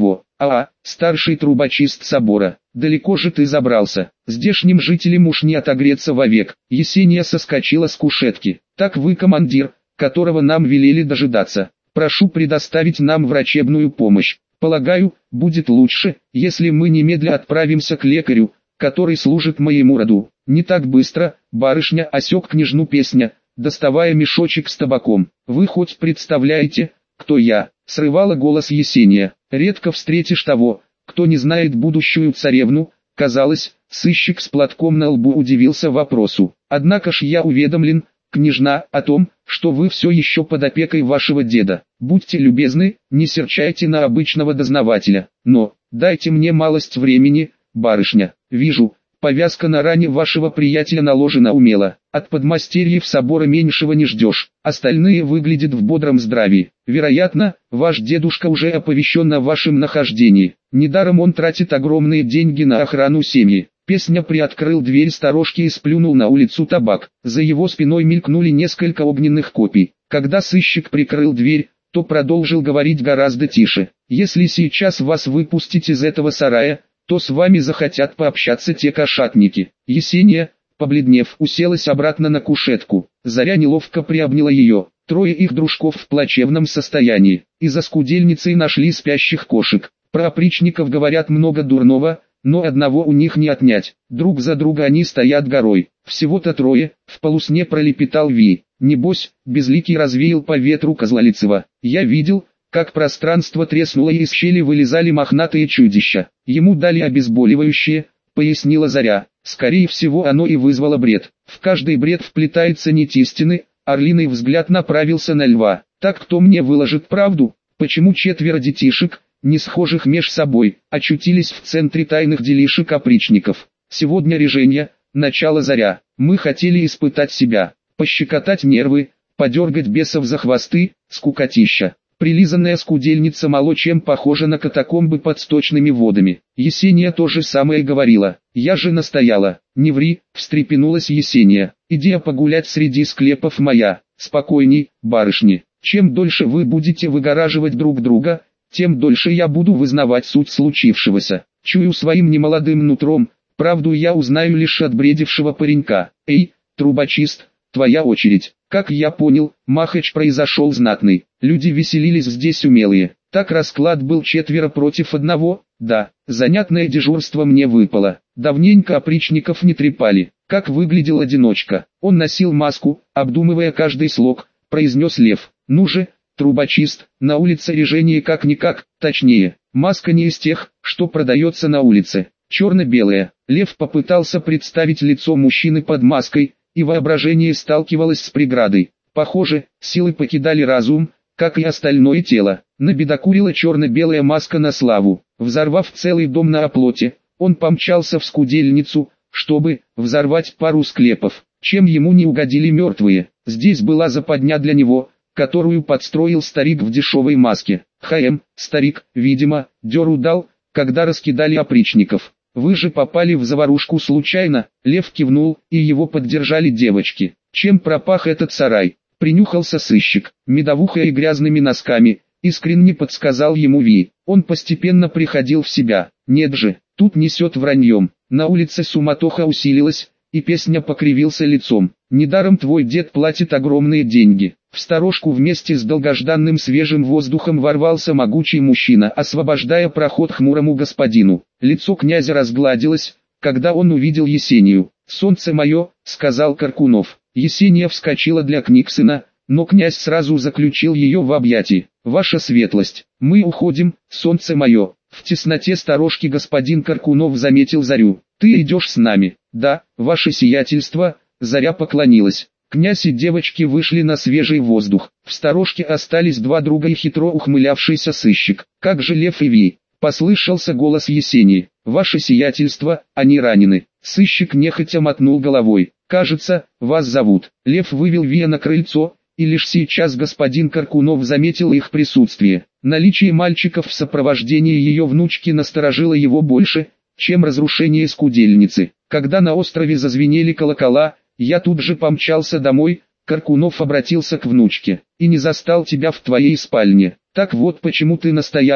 старший трубочист собора, далеко же ты забрался? Здешним жителям уж не отогреться вовек». Есения соскочила с кушетки. «Так вы командир, которого нам велели дожидаться. Прошу предоставить нам врачебную помощь. Полагаю, будет лучше, если мы немедля отправимся к лекарю, который служит моему роду». «Не так быстро, барышня», — осек княжну Песня, доставая мешочек с табаком. «Вы хоть представляете, кто я?» — срывала голос Есения. «Редко встретишь того, кто не знает будущую царевну». Казалось, сыщик с платком на лбу удивился вопросу. «Однако ж я уведомлен, княжна, о том, что вы все еще под опекой вашего деда. Будьте любезны, не серчайте на обычного дознавателя. Но, дайте мне малость времени, барышня. Вижу, повязка на ране вашего приятеля наложена умело. От подмастерьев собора меньшего не ждешь. Остальные выглядят в бодром здравии. Вероятно, ваш дедушка уже оповещен о вашем нахождении. Недаром он тратит огромные деньги на охрану семьи». Песня приоткрыл дверь сторожки и сплюнул на улицу табак. За его спиной мелькнули несколько огненных копий. Когда сыщик прикрыл дверь, то продолжил говорить гораздо тише. «Если сейчас вас выпустить из этого сарая, то с вами захотят пообщаться те кошатники». Есения, побледнев, уселась обратно на кушетку. Заря неловко приобняла ее. Трое их дружков в плачевном состоянии. И за скудельницей нашли спящих кошек. Про опричников говорят много дурного, но одного у них не отнять. Друг за друга они стоят горой. «Всего-то трое», — в полусне пролепетал Ви. «Небось, безликий развеял по ветру Козлолицева. Я видел, как пространство треснуло и из щели вылезали мохнатые чудища. Ему дали обезболивающее», — пояснила Заря. «Скорее всего оно и вызвало бред. В каждый бред вплетается нить истины». Орлиный взгляд направился на Льва. «Так кто мне выложит правду? Почему четверо детишек, не схожих меж собой, очутились в центре тайных делишек опричников? Сегодня решение, начало Заря. Мы хотели испытать себя, пощекотать нервы, подергать бесов за хвосты, скукотища. Прилизанная скудельница мало чем похожа на катакомбы под сточными водами». Есения то же самое говорила. «Я же настояла». «Не ври», — встрепенулась Есения. «Идея погулять среди склепов моя. Спокойней, барышни. Чем дольше вы будете выгораживать друг друга, тем дольше я буду вызнавать суть случившегося. Чую своим немолодым нутром, правду я узнаю лишь от бредившего паренька. Эй, трубочист, твоя очередь». Как я понял, махач произошел знатный. Люди веселились здесь умелые. Так расклад был 4 против 1. Да, занятное дежурство мне выпало. Давненько опричников не трепали. Как выглядел одиночка. Он носил маску, обдумывая каждый слог, произнес Лев. «Ну же, трубочист, на улице режение как-никак, точнее, маска не из тех, что продается на улице. Черно-белая». Лев попытался представить лицо мужчины под маской, и воображение сталкивалось с преградой. Похоже, силы покидали разум, как и остальное тело. Набедокурила черно-белая маска на славу. Взорвав целый дом на оплоте, он помчался в скудельницу, чтобы взорвать пару склепов. Чем ему не угодили мертвые? Здесь была западня для него, которую подстроил старик в дешевой маске. Старик, видимо, дёру дал, когда раскидали опричников. «Вы же попали в заварушку случайно?» Лев кивнул, и его поддержали девочки. «Чем пропах этот сарай?» Принюхался сыщик. «Медовухой и грязными носками», искренне подсказал ему Ви. Он постепенно приходил в себя. «Нет же, тут несет враньем». На улице суматоха усилилась, и Песня покривился лицом. «Недаром твой дед платит огромные деньги». В сторожку вместе с долгожданным свежим воздухом ворвался могучий мужчина, освобождая проход хмурому господину. Лицо князя разгладилось, когда он увидел Есению. «Солнце мое», — сказал Каркунов. Есения вскочила для книг сына, но князь сразу заключил ее в объятии. «Ваша светлость, мы уходим, солнце мое». В тесноте сторожки господин Каркунов заметил Зарю. «Ты идешь с нами?» «Да, ваше сиятельство», — Заря поклонилась. Князь и девочки вышли на свежий воздух. В сторожке остались 2 друга и хитро ухмылявшийся сыщик. «Как же Лев и Ви?» — послышался голос Есении. «Ваше сиятельство, они ранены». Сыщик нехотя мотнул головой. «Кажется, вас зовут». Лев вывел Вия на крыльцо, и лишь сейчас господин Каркунов заметил их присутствие. Наличие мальчиков в сопровождении ее внучки насторожило его больше, чем разрушение скудельницы. Когда на острове зазвенели колокола, я тут же помчался домой. Каркунов обратился к внучке. «И не застал тебя в твоей спальне. Так вот почему ты настояла,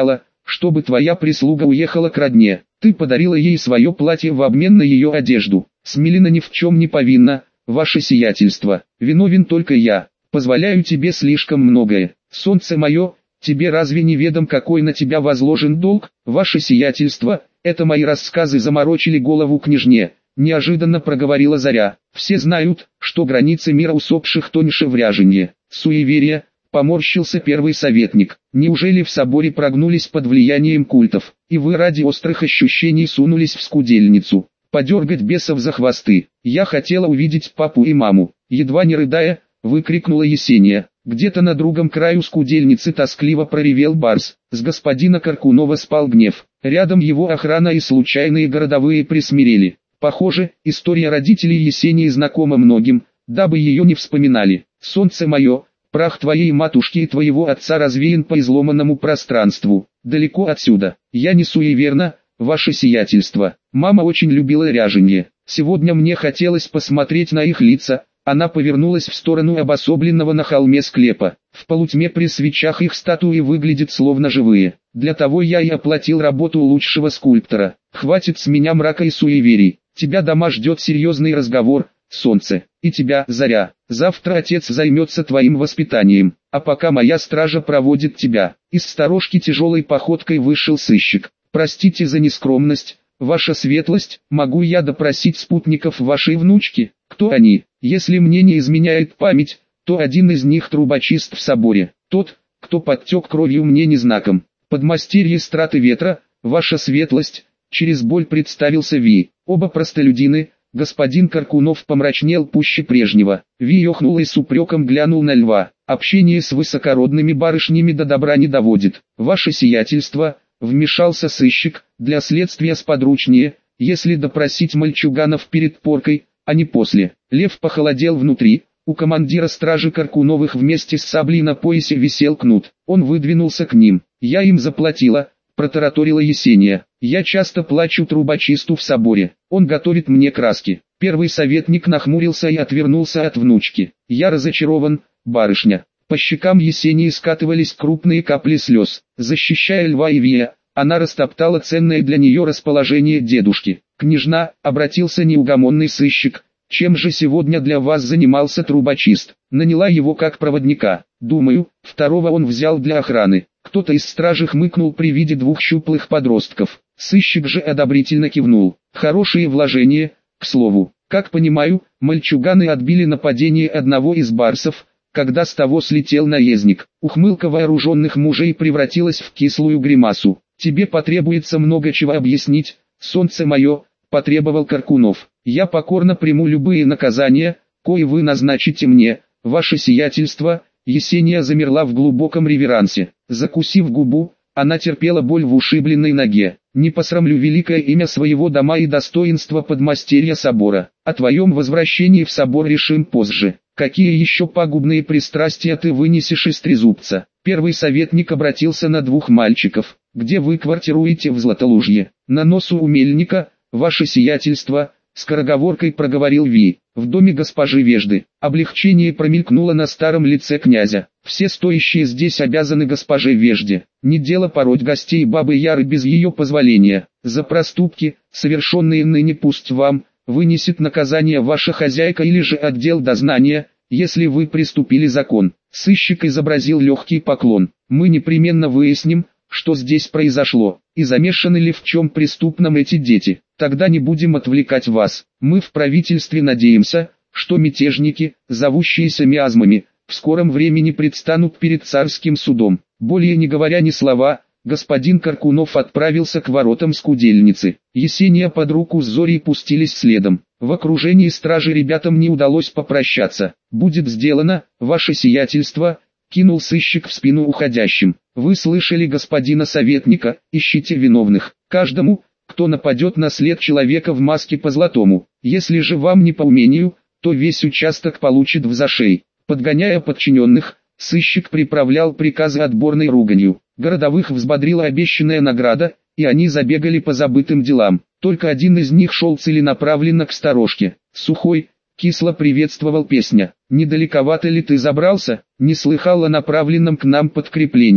чтобы твоя прислуга уехала к родне. Ты подарила ей свое платье в обмен на ее одежду. Смилина ни в чем не повинна, ваше сиятельство. Виновен только я. Позволяю тебе слишком многое. Солнце мое, тебе разве не ведом, какой на тебя возложен долг? Ваше сиятельство, это мои рассказы заморочили голову княжне. Неожиданно проговорила Заря. Все знают, что границы мира усопших тоньше в ряженье. Суеверие, поморщился первый советник. Неужели в соборе прогнулись под влиянием культов, и вы ради острых ощущений сунулись в скудельницу? Подергать бесов за хвосты. Я хотела увидеть папу и маму. Едва не рыдая, выкрикнула Есения. Где-то на другом краю скудельницы тоскливо проревел барс. С господина Каркунова спал гнев. Рядом его охрана и случайные городовые присмирели. Похоже, история родителей Есении знакома многим, дабы ее не вспоминали. Солнце мое, прах твоей матушки и твоего отца развеян по изломанному пространству. Далеко отсюда. Я не суеверна, ваше сиятельство. Мама очень любила ряженье. Сегодня мне хотелось посмотреть на их лица. Она повернулась в сторону обособленного на холме склепа. В полутьме при свечах их статуи выглядят словно живые. Для того я и оплатил работу лучшего скульптора. Хватит с меня мрака и суеверий. Тебя дома ждет серьезный разговор, солнце. И тебя, Заря. Завтра отец займется твоим воспитанием. А пока моя стража проводит тебя. Из сторожки тяжелой походкой вышел сыщик. Простите за нескромность, ваша светлость, могу я допросить спутников вашей внучки? Кто они? Если мне не изменяет память, то один из них трубочист в соборе. Тот, кто подтек кровью мне не знаком. Подмастерье Страты Ветра, ваша светлость, через боль представился Ви. Оба простолюдины. Господин Каркунов помрачнел пуще прежнего. Ви охнул и с упреком глянул на Льва. Общение с высокородными барышнями до добра не доводит. Ваше сиятельство, вмешался сыщик, для следствия сподручнее, если допросить мальчуганов перед поркой, а не после. Лев похолодел внутри. У командира стражи Каркуновых вместе с саблей на поясе висел кнут. Он выдвинулся к ним. «Я им заплатила», — протараторила Есения. «Я часто плачу трубочисту в соборе. Он готовит мне краски». Первый советник нахмурился и отвернулся от внучки. «Я разочарован, барышня». По щекам Есении скатывались крупные капли слез. Защищая Льва и Вия, она растоптала ценное для нее расположение дедушки. «Княжна», — обратился неугомонный сыщик, — «чем же сегодня для вас занимался трубочист?» Наняла его как проводника. Думаю, второго он взял для охраны. Кто-то из стражи хмыкнул при виде двух щуплых подростков. Сыщик же одобрительно кивнул. Хорошие вложения, к слову. Как понимаю, мальчуганы отбили нападение одного из барсов, когда с того слетел наездник. Ухмылка вооруженных мужей превратилась в кислую гримасу. «Тебе потребуется много чего объяснить, солнце мое», — потребовал Каркунов. «Я покорно приму любые наказания, кои вы назначите мне, ваше сиятельство». Есения замерла в глубоком реверансе. Закусив губу, она терпела боль в ушибленной ноге. «Не посрамлю великое имя своего дома и достоинства подмастерья собора. О твоем возвращении в собор решим позже. Какие еще пагубные пристрастия ты вынесешь из трезубца?» Первый советник обратился на двух мальчиков. «Где вы квартируете в Златолужье?» «На носу у мельника, ваше сиятельство», — скороговоркой проговорил Ви. «В доме госпожи Вежды». Облегчение промелькнуло на старом лице князя. «Все стоящие здесь обязаны госпоже Вежде. Не дело пороть гостей бабы Яры без ее позволения. За проступки, совершенные ныне, пусть вам вынесет наказание ваша хозяйка или же отдел дознания, если вы приступили закон». Сыщик изобразил легкий поклон. «Мы непременно выясним, что здесь произошло, и замешаны ли в чем преступном эти дети. Тогда не будем отвлекать вас. Мы в правительстве надеемся, что мятежники, зовущиеся миазмами, в скором времени предстанут перед царским судом». Более не говоря ни слова, господин Каркунов отправился к воротам скудельницы. Есения под руку с Зорей пустились следом. В окружении стражи ребятам не удалось попрощаться. «Будет сделано, ваше сиятельство», — кинул сыщик в спину уходящим. «Вы слышали господина советника, ищите виновных. Каждому, кто нападет на след человека в маске по золотому. Если же вам не по умению, то весь участок получит в зашей». Подгоняя подчиненных, сыщик приправлял приказы отборной руганью. Городовых взбодрила обещанная награда, и они забегали по забытым делам. Только один из них шел целенаправленно к сторожке. Сухой, кисло приветствовал песня. «Недалековато ли ты забрался? Не слыхал о направленном к нам подкреплении.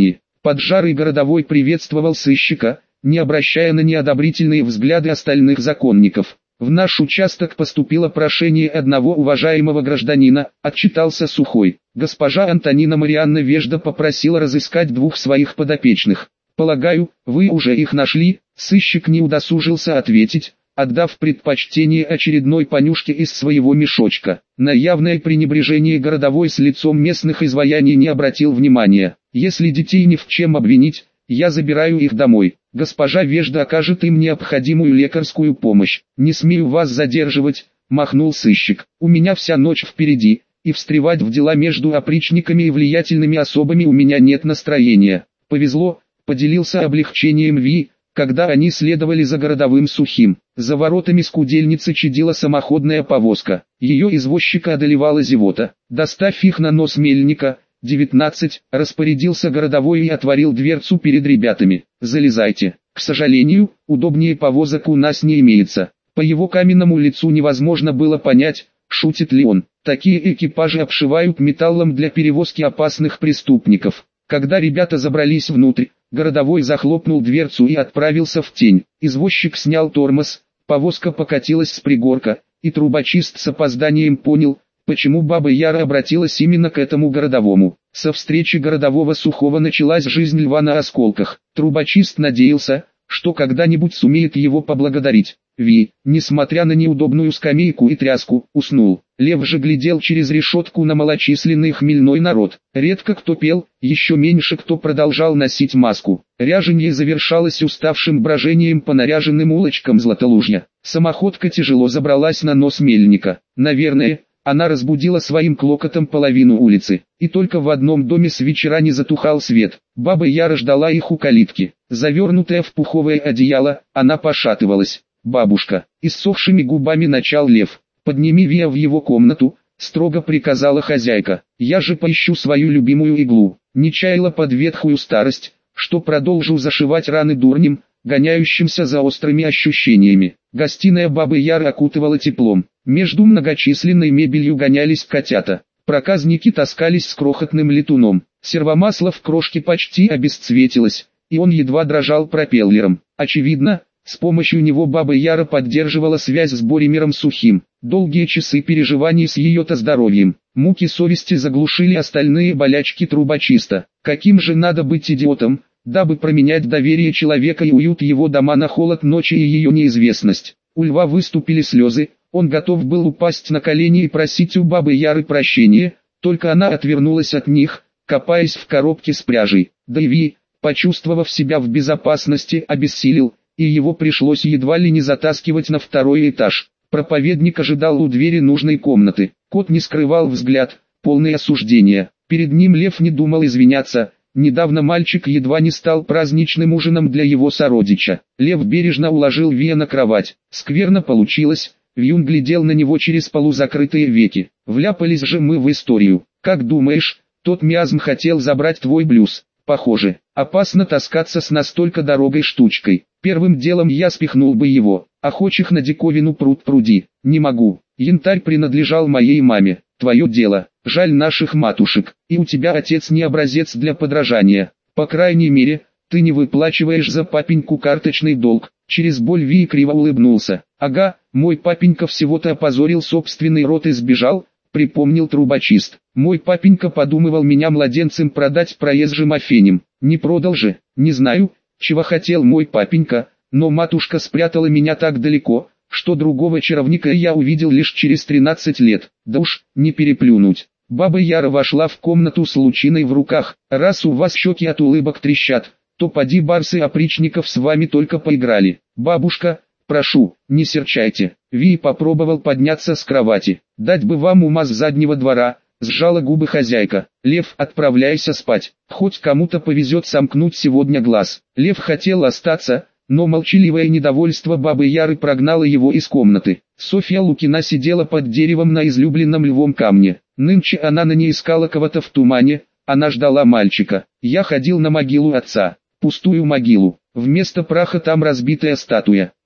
Поджарый городовой приветствовал сыщика, не обращая на неодобрительные взгляды остальных законников. «В наш участок поступило прошение одного уважаемого гражданина», — отчитался Сухой. «Госпожа Антонина Марианна Вежда попросила разыскать двух своих подопечных. Полагаю, вы уже их нашли?» Сыщик не удосужился ответить, отдав предпочтение очередной понюшке из своего мешочка. На явное пренебрежение городовой с лицом местных изваяний не обратил внимания. «Если детей ни в чем обвинить, я забираю их домой. Госпожа Вежда окажет им необходимую лекарскую помощь. Не смею вас задерживать», — махнул сыщик. «У меня вся ночь впереди, и встревать в дела между опричниками и влиятельными особами у меня нет настроения». «Повезло», — поделился облегчением Ви, когда они следовали за городовым Сухим. За воротами скудельницы чадила самоходная повозка. Ее извозчика одолевала зевота. «Доставь их на нос мельника, 19, распорядился городовой и отворил дверцу перед ребятами. «Залезайте. К сожалению, удобнее повозок у нас не имеется». По его каменному лицу невозможно было понять, шутит ли он. Такие экипажи обшивают металлом для перевозки опасных преступников. Когда ребята забрались внутрь, городовой захлопнул дверцу и отправился в тень. Извозчик снял тормоз, повозка покатилась с пригорка, и трубочист с опозданием понял, почему Баба Яра обратилась именно к этому городовому. Со встречи городового Сухого началась жизнь льва на осколках. Трубочист надеялся, что когда-нибудь сумеет его поблагодарить. Ви, несмотря на неудобную скамейку и тряску, уснул. Лев же глядел через решетку на малочисленный хмельной народ. Редко кто пел, еще меньше кто продолжал носить маску. Ряженье завершалось уставшим брожением по наряженным улочкам Златолужья. Самоходка тяжело забралась на нос мельника. Наверное, она разбудила своим клокотом половину улицы. И только в одном доме с вечера не затухал свет. Баба Яра ждала их у калитки. Завернутая в пуховое одеяло, она пошатывалась. «Бабушка», — иссохшими губами начал Лев, — «подними Вия в его комнату», — строго приказала хозяйка. «Я же поищу свою любимую иглу». Не чаяла под ветхую старость, что продолжу зашивать раны дурнем, гоняющимся за острыми ощущениями. Гостиная Бабы Яры окутывала теплом. Между многочисленной мебелью гонялись котята. Проказники таскались с крохотным летуном. Сервомасло в крошке почти обесцветилось, и он едва дрожал пропеллером. Очевидно, с помощью него Баба Яра поддерживала связь с Боримиром Сухим. Долгие часы переживаний с ее-то здоровьем, муки совести заглушили остальные болячки трубочиста. Каким же надо быть идиотом, дабы променять доверие человека и уют его дома на холод ночи и ее неизвестность. У Льва выступили слезы, он готов был упасть на колени и просить у Бабы Яры прощения, только она отвернулась от них, копаясь в коробке с пряжей. Да и Ви, почувствовав себя в безопасности, обессилел, и его пришлось едва ли не затаскивать на второй этаж. Проповедник ожидал у двери нужной комнаты. Кот не скрывал взгляд, полный осуждения. Перед ним Лев не думал извиняться. Недавно мальчик едва не стал праздничным ужином для его сородича. Лев бережно уложил Вия на кровать. Скверно получилось. Вьюн глядел на него через полузакрытые веки. «Вляпались же мы в историю. Как думаешь, тот миазм хотел забрать твой блюз?» «Похоже, опасно таскаться с настолько дорогой штучкой. Первым делом я спихнул бы его. Охочих на диковину пруд пруди. Не могу. Янтарь принадлежал моей маме. Твое дело. Жаль наших матушек. И у тебя отец не образец для подражания. По крайней мере, ты не выплачиваешь за папеньку карточный долг». Через боль Ви криво улыбнулся. «Ага, мой папенька всего-то опозорил собственный род и сбежал», — припомнил трубочист. «Мой папенька подумывал меня младенцем продать проезжим афеням. Не продал же. Не знаю, чего хотел мой папенька, но матушка спрятала меня так далеко, что другого чаровника я увидел лишь через 13 лет. Да уж, не переплюнуть». Баба Яра вошла в комнату с лучиной в руках. «Раз у вас щеки от улыбок трещат, то поди барсы опричников с вами только поиграли. Бабушка, прошу, не серчайте». Ви попробовал подняться с кровати. «Дать бы вам ума с заднего двора», — сжала губы хозяйка. «Лев, отправляйся спать. Хоть кому-то повезет сомкнуть сегодня глаз». Лев хотел остаться, но молчаливое недовольство Бабы Яры прогнало его из комнаты. Софья Лукина сидела под деревом на излюбленном Львом камне. Нынче она на ней искала кого-то в тумане, она ждала мальчика. «Я ходил на могилу отца. Пустую могилу. Вместо праха там разбитая статуя.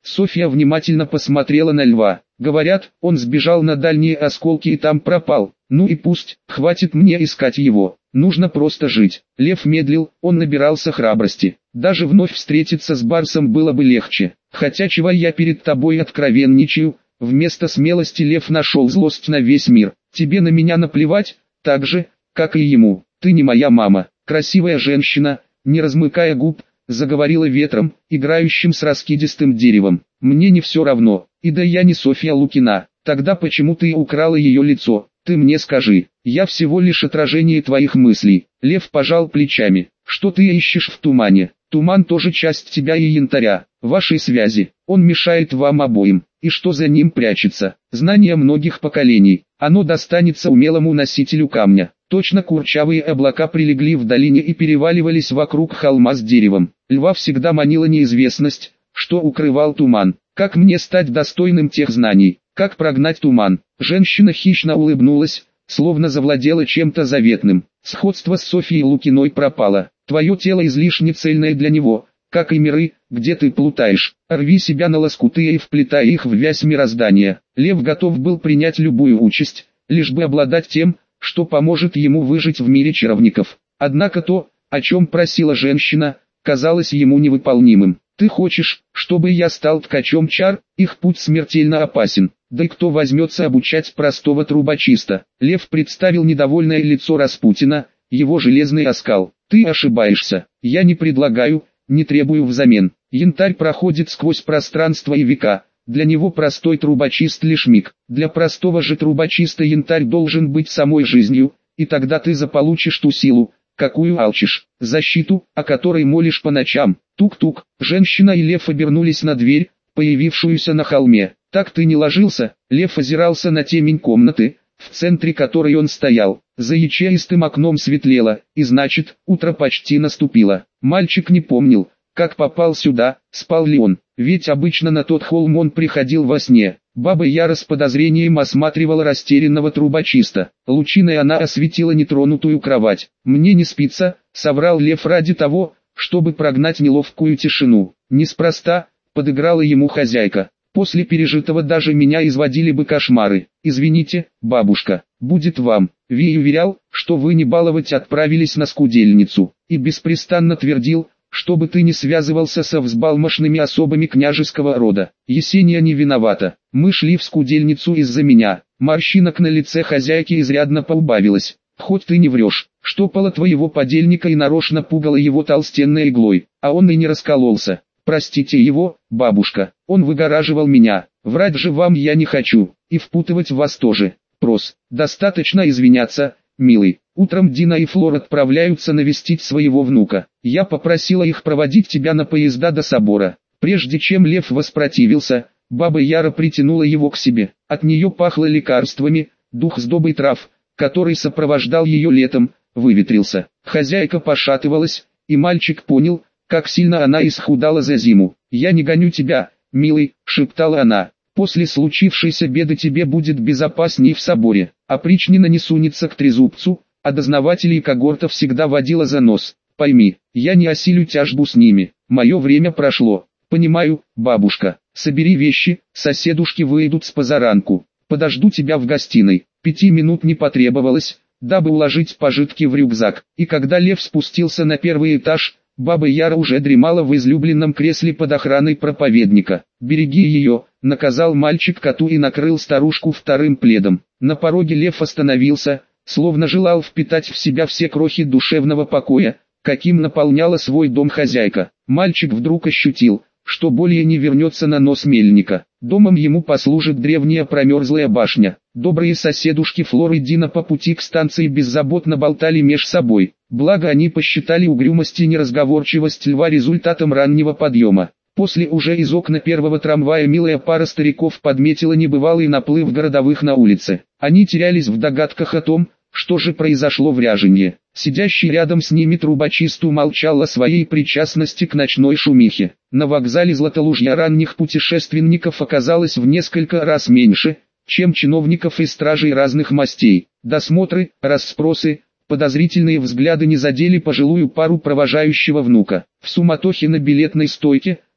Софья внимательно посмотрела на льва. Говорят, он сбежал на дальние осколки и там пропал. Ну и пусть, хватит мне искать его. Нужно просто жить. Лев медлил, он набирался храбрости. Даже вновь встретиться с Барсом было бы легче. Хотя чего я перед тобой откровенничаю? Вместо смелости лев нашел злость на весь мир. Тебе на меня наплевать, так же, как и ему. Ты не моя мама. Красивая женщина, не размыкая губ, заговорила ветром, играющим с раскидистым деревом. Мне не все равно, и да я не Софья Лукина. Тогда почему ты украла ее лицо? Ты мне скажи. Я всего лишь отражение твоих мыслей. Лев пожал плечами. Что ты ищешь в тумане? Туман тоже часть тебя и янтаря, вашей связи. Он мешает вам обоим. И что за ним прячется? Знание многих поколений. Оно достанется умелому носителю камня. Точно курчавые облака прилегли в долине и переваливались вокруг холма с деревом. Льва всегда манила неизвестность, что укрывал туман. Как мне стать достойным тех знаний? Как прогнать туман? Женщина хищно улыбнулась, словно завладела чем-то заветным. Сходство с Софьей Лукиной пропало. Твое тело излишне цельное для него, как и миры, где ты плутаешь. Рви себя на лоскуты и вплетай их в вязь мироздания. Лев готов был принять любую участь, лишь бы обладать тем, что поможет ему выжить в мире чаровников. Однако то, о чем просила женщина, казалось ему невыполнимым. Ты хочешь, чтобы я стал ткачом чар? Их путь смертельно опасен. Да и кто возьмется обучать простого трубочиста? Лев представил недовольное лицо Распутина, его железный оскал. Ты ошибаешься. Я не предлагаю, не требую взамен. Янтарь проходит сквозь пространство и века. Для него простой трубочист лишь миг. Для простого же трубочиста янтарь должен быть самой жизнью, и тогда ты заполучишь ту силу, какую алчишь, защиту, о которой молишь по ночам. Тук-тук. Женщина и лев обернулись на дверь, появившуюся на холме. Так ты не ложился? Лев озирался на темень комнаты, в центре которой он стоял. За ячеистым окном светлело, и значит, утро почти наступило. Мальчик не помнил, как попал сюда, спал ли он, ведь обычно на тот холм он приходил во сне. Баба Яра с подозрением осматривала растерянного трубочиста. Лучиной она осветила нетронутую кровать. «Мне не спится», — соврал лев ради того, чтобы прогнать неловкую тишину. «Неспроста», — подыграла ему хозяйка. «После пережитого даже меня изводили бы кошмары. Извините, бабушка, будет вам». Вий уверял, что вы не баловать отправились на скудельницу, и беспрестанно твердил, чтобы ты не связывался со взбалмошными особами княжеского рода. Есения не виновата. Мы шли в скудельницу из-за меня. Морщинок на лице хозяйки изрядно поубавилось. Хоть ты не врешь, штопала твоего подельника и нарочно пугала его толстенной иглой, а он и не раскололся. Простите его, бабушка, он выгораживал меня. Врать же вам я не хочу, и впутывать вас тоже. Достаточно извиняться, милый. Утром Дина и Флор отправляются навестить своего внука. Я попросила их проводить тебя на поезда до собора. Прежде чем лев воспротивился, баба Яра притянула его к себе. От нее пахло лекарствами, дух сдобы трав, который сопровождал ее летом, выветрился. Хозяйка пошатывалась, и мальчик понял, как сильно она исхудала за зиму. «Я не гоню тебя, милый», — шептала она. «После случившейся беды тебе будет безопасней в соборе». Опричнина не сунется к трезубцу, а дознавателей когорта всегда водила за нос. Пойми, я не осилю тяжбу с ними, мое время прошло. Понимаю, бабушка, собери вещи, соседушки выйдут с позаранку. Подожду тебя в гостиной. 5 минут не потребовалось, дабы уложить пожитки в рюкзак. И когда лев спустился на первый этаж, баба Яра уже дремала в излюбленном кресле под охраной проповедника. «Береги ее», — наказал мальчик коту и накрыл старушку вторым пледом. На пороге лев остановился, словно желал впитать в себя все крохи душевного покоя, каким наполняла свой дом хозяйка. Мальчик вдруг ощутил, что более не вернется на нос мельника. Домом ему послужит древняя промерзлая башня. Добрые соседушки Флор и Дина по пути к станции беззаботно болтали меж собой. Благо они посчитали угрюмость и неразговорчивость льва результатом раннего подъема. После уже из окна первого трамвая милая пара стариков подметила небывалый наплыв городовых на улице. Они терялись в догадках о том, что же произошло в Ряженье. Сидящий рядом с ними трубочист умолчал о своей причастности к ночной шумихе. На вокзале Златолужья ранних путешественников оказалось в несколько раз меньше, чем чиновников и стражей разных мастей. Досмотры, расспросы, подозрительные взгляды не задели пожилую пару провожающего внука. В суматохе на билетной стойке,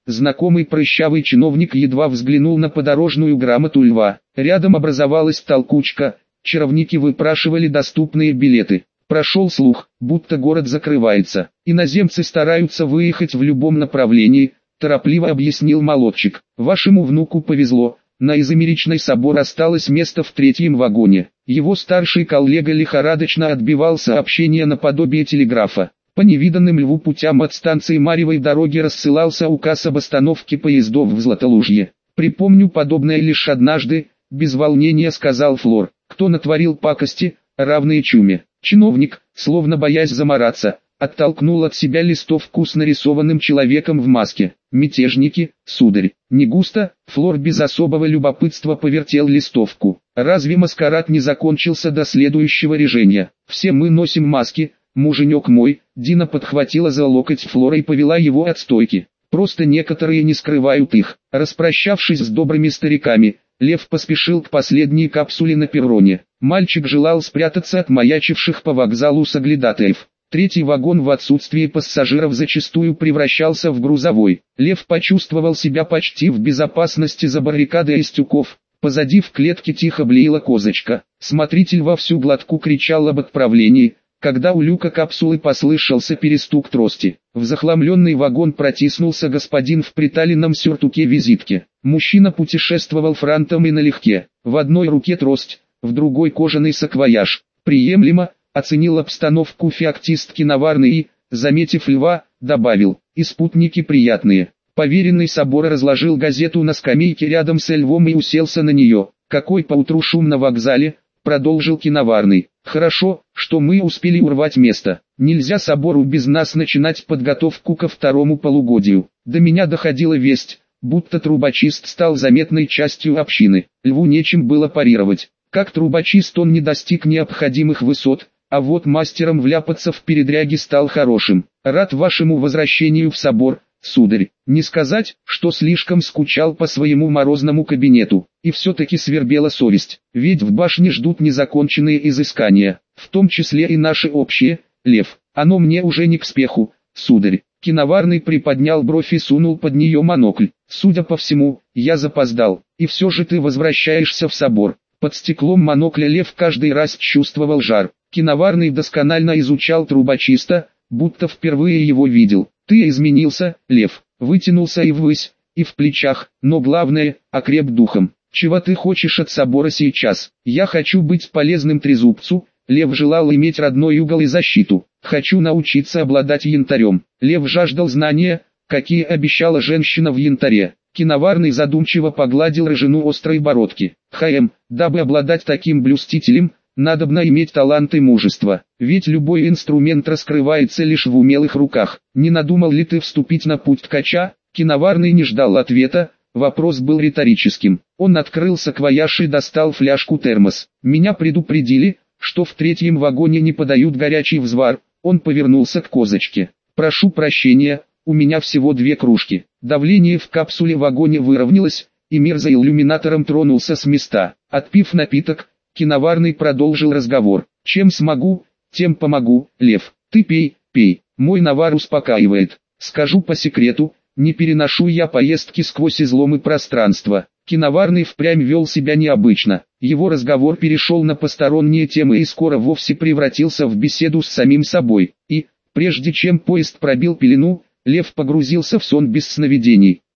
Знакомый прыщавый чиновник едва взглянул на подорожную грамоту Льва. Рядом образовалась толкучка, чаровники выпрашивали доступные билеты. Прошел слух, будто город закрывается. Иноземцы стараются выехать в любом направлении, торопливо объяснил молодчик. Вашему внуку повезло, на Изомеричный собор осталось место в третьем вагоне. Его старший коллега лихорадочно отбивал сообщение наподобие телеграфа. По невиданным Льву путям от станции Марьевой дороги рассылался указ об остановке поездов в Златолужье. «Припомню подобное лишь однажды», — без волнения сказал Флор. «Кто натворил пакости, равные чуме». Чиновник, словно боясь замараться, оттолкнул от себя листовку с нарисованным человеком в маске. «Мятежники, сударь». «Не густо», — Флор без особого любопытства повертел листовку. «Разве маскарад не закончился до следующего режения? Все мы носим маски, муженек мой». Дина подхватила за локоть Флора и повела его от стойки. «Просто некоторые не скрывают их». Распрощавшись с добрыми стариками, Лев поспешил к последней капсуле на перроне. Мальчик желал спрятаться от маячивших по вокзалу соглядатаев. Третий вагон в отсутствие пассажиров зачастую превращался в грузовой. Лев почувствовал себя почти в безопасности за баррикадой из тюков. Позади в клетке тихо блеяла козочка. Смотритель во всю глотку кричал об отправлении, когда у люка капсулы послышался перестук трости. В захламленный вагон протиснулся господин в приталенном сюртуке-визитке. Мужчина путешествовал франтом и налегке. В одной руке трость, в другой кожаный саквояж. «Приемлемо», — оценил обстановку феоктист Киноварный и, заметив Льва, добавил: «И спутники приятные». Поверенный собора разложил газету на скамейке рядом с Львом и уселся на нее. «Какой поутру шум на вокзале», — продолжил Киноварный. «Хорошо, что мы успели урвать место. Нельзя собору без нас начинать подготовку ко второму полугодию. До меня доходила весть, будто трубочист стал заметной частью общины. Льву нечем было парировать. Как трубочист он не достиг необходимых высот, а вот мастером вляпаться в передряги стал хорошим. Рад вашему возвращению в собор, сударь. Не сказать, что слишком скучал по своему морозному кабинету. И все-таки свербела совесть, ведь в башне ждут незаконченные изыскания, в том числе и наши общие, Лев. Оно мне уже не к спеху, сударь». Киноварный приподнял бровь и сунул под нее монокль. «Судя по всему, я запоздал, и все же ты возвращаешься в собор». Под стеклом монокля Лев каждый раз чувствовал жар. Киноварный досконально изучал трубочиста, будто впервые его видел. «Ты изменился, Лев», вытянулся и ввысь, и в плечах, но главное, окреп духом. «Чего ты хочешь от собора сейчас?» «Я хочу быть полезным трезубцу». Лев желал иметь родной угол и защиту. «Хочу научиться обладать янтарем». Лев жаждал знания, какие обещала женщина в янтаре. Киноварный задумчиво погладил рыжину острой бородки. Дабы обладать таким блюстителем, надобно иметь талант и мужество. Ведь любой инструмент раскрывается лишь в умелых руках. Не надумал ли ты вступить на путь ткача?» Киноварный не ждал ответа. Вопрос был риторическим. Он открыл саквояж и достал фляжку-термос. «Меня предупредили, что в третьем вагоне не подают горячий взвар». Он повернулся к козочке. «Прошу прощения, у меня всего 2 кружки». Давление в капсуле вагоне выровнялось, и мир за иллюминатором тронулся с места. Отпив напиток, Киноварный продолжил разговор. «Чем смогу, тем помогу, Лев. Ты пей, пей. Мой навар успокаивает. Скажу по секрету, не переношу я поездки сквозь изломы пространства». Киноварный впрямь вел себя необычно. Его разговор перешел на посторонние темы и скоро вовсе превратился в беседу с самим собой. И, прежде чем поезд пробил пелену, Лев погрузился в сон без сновидений.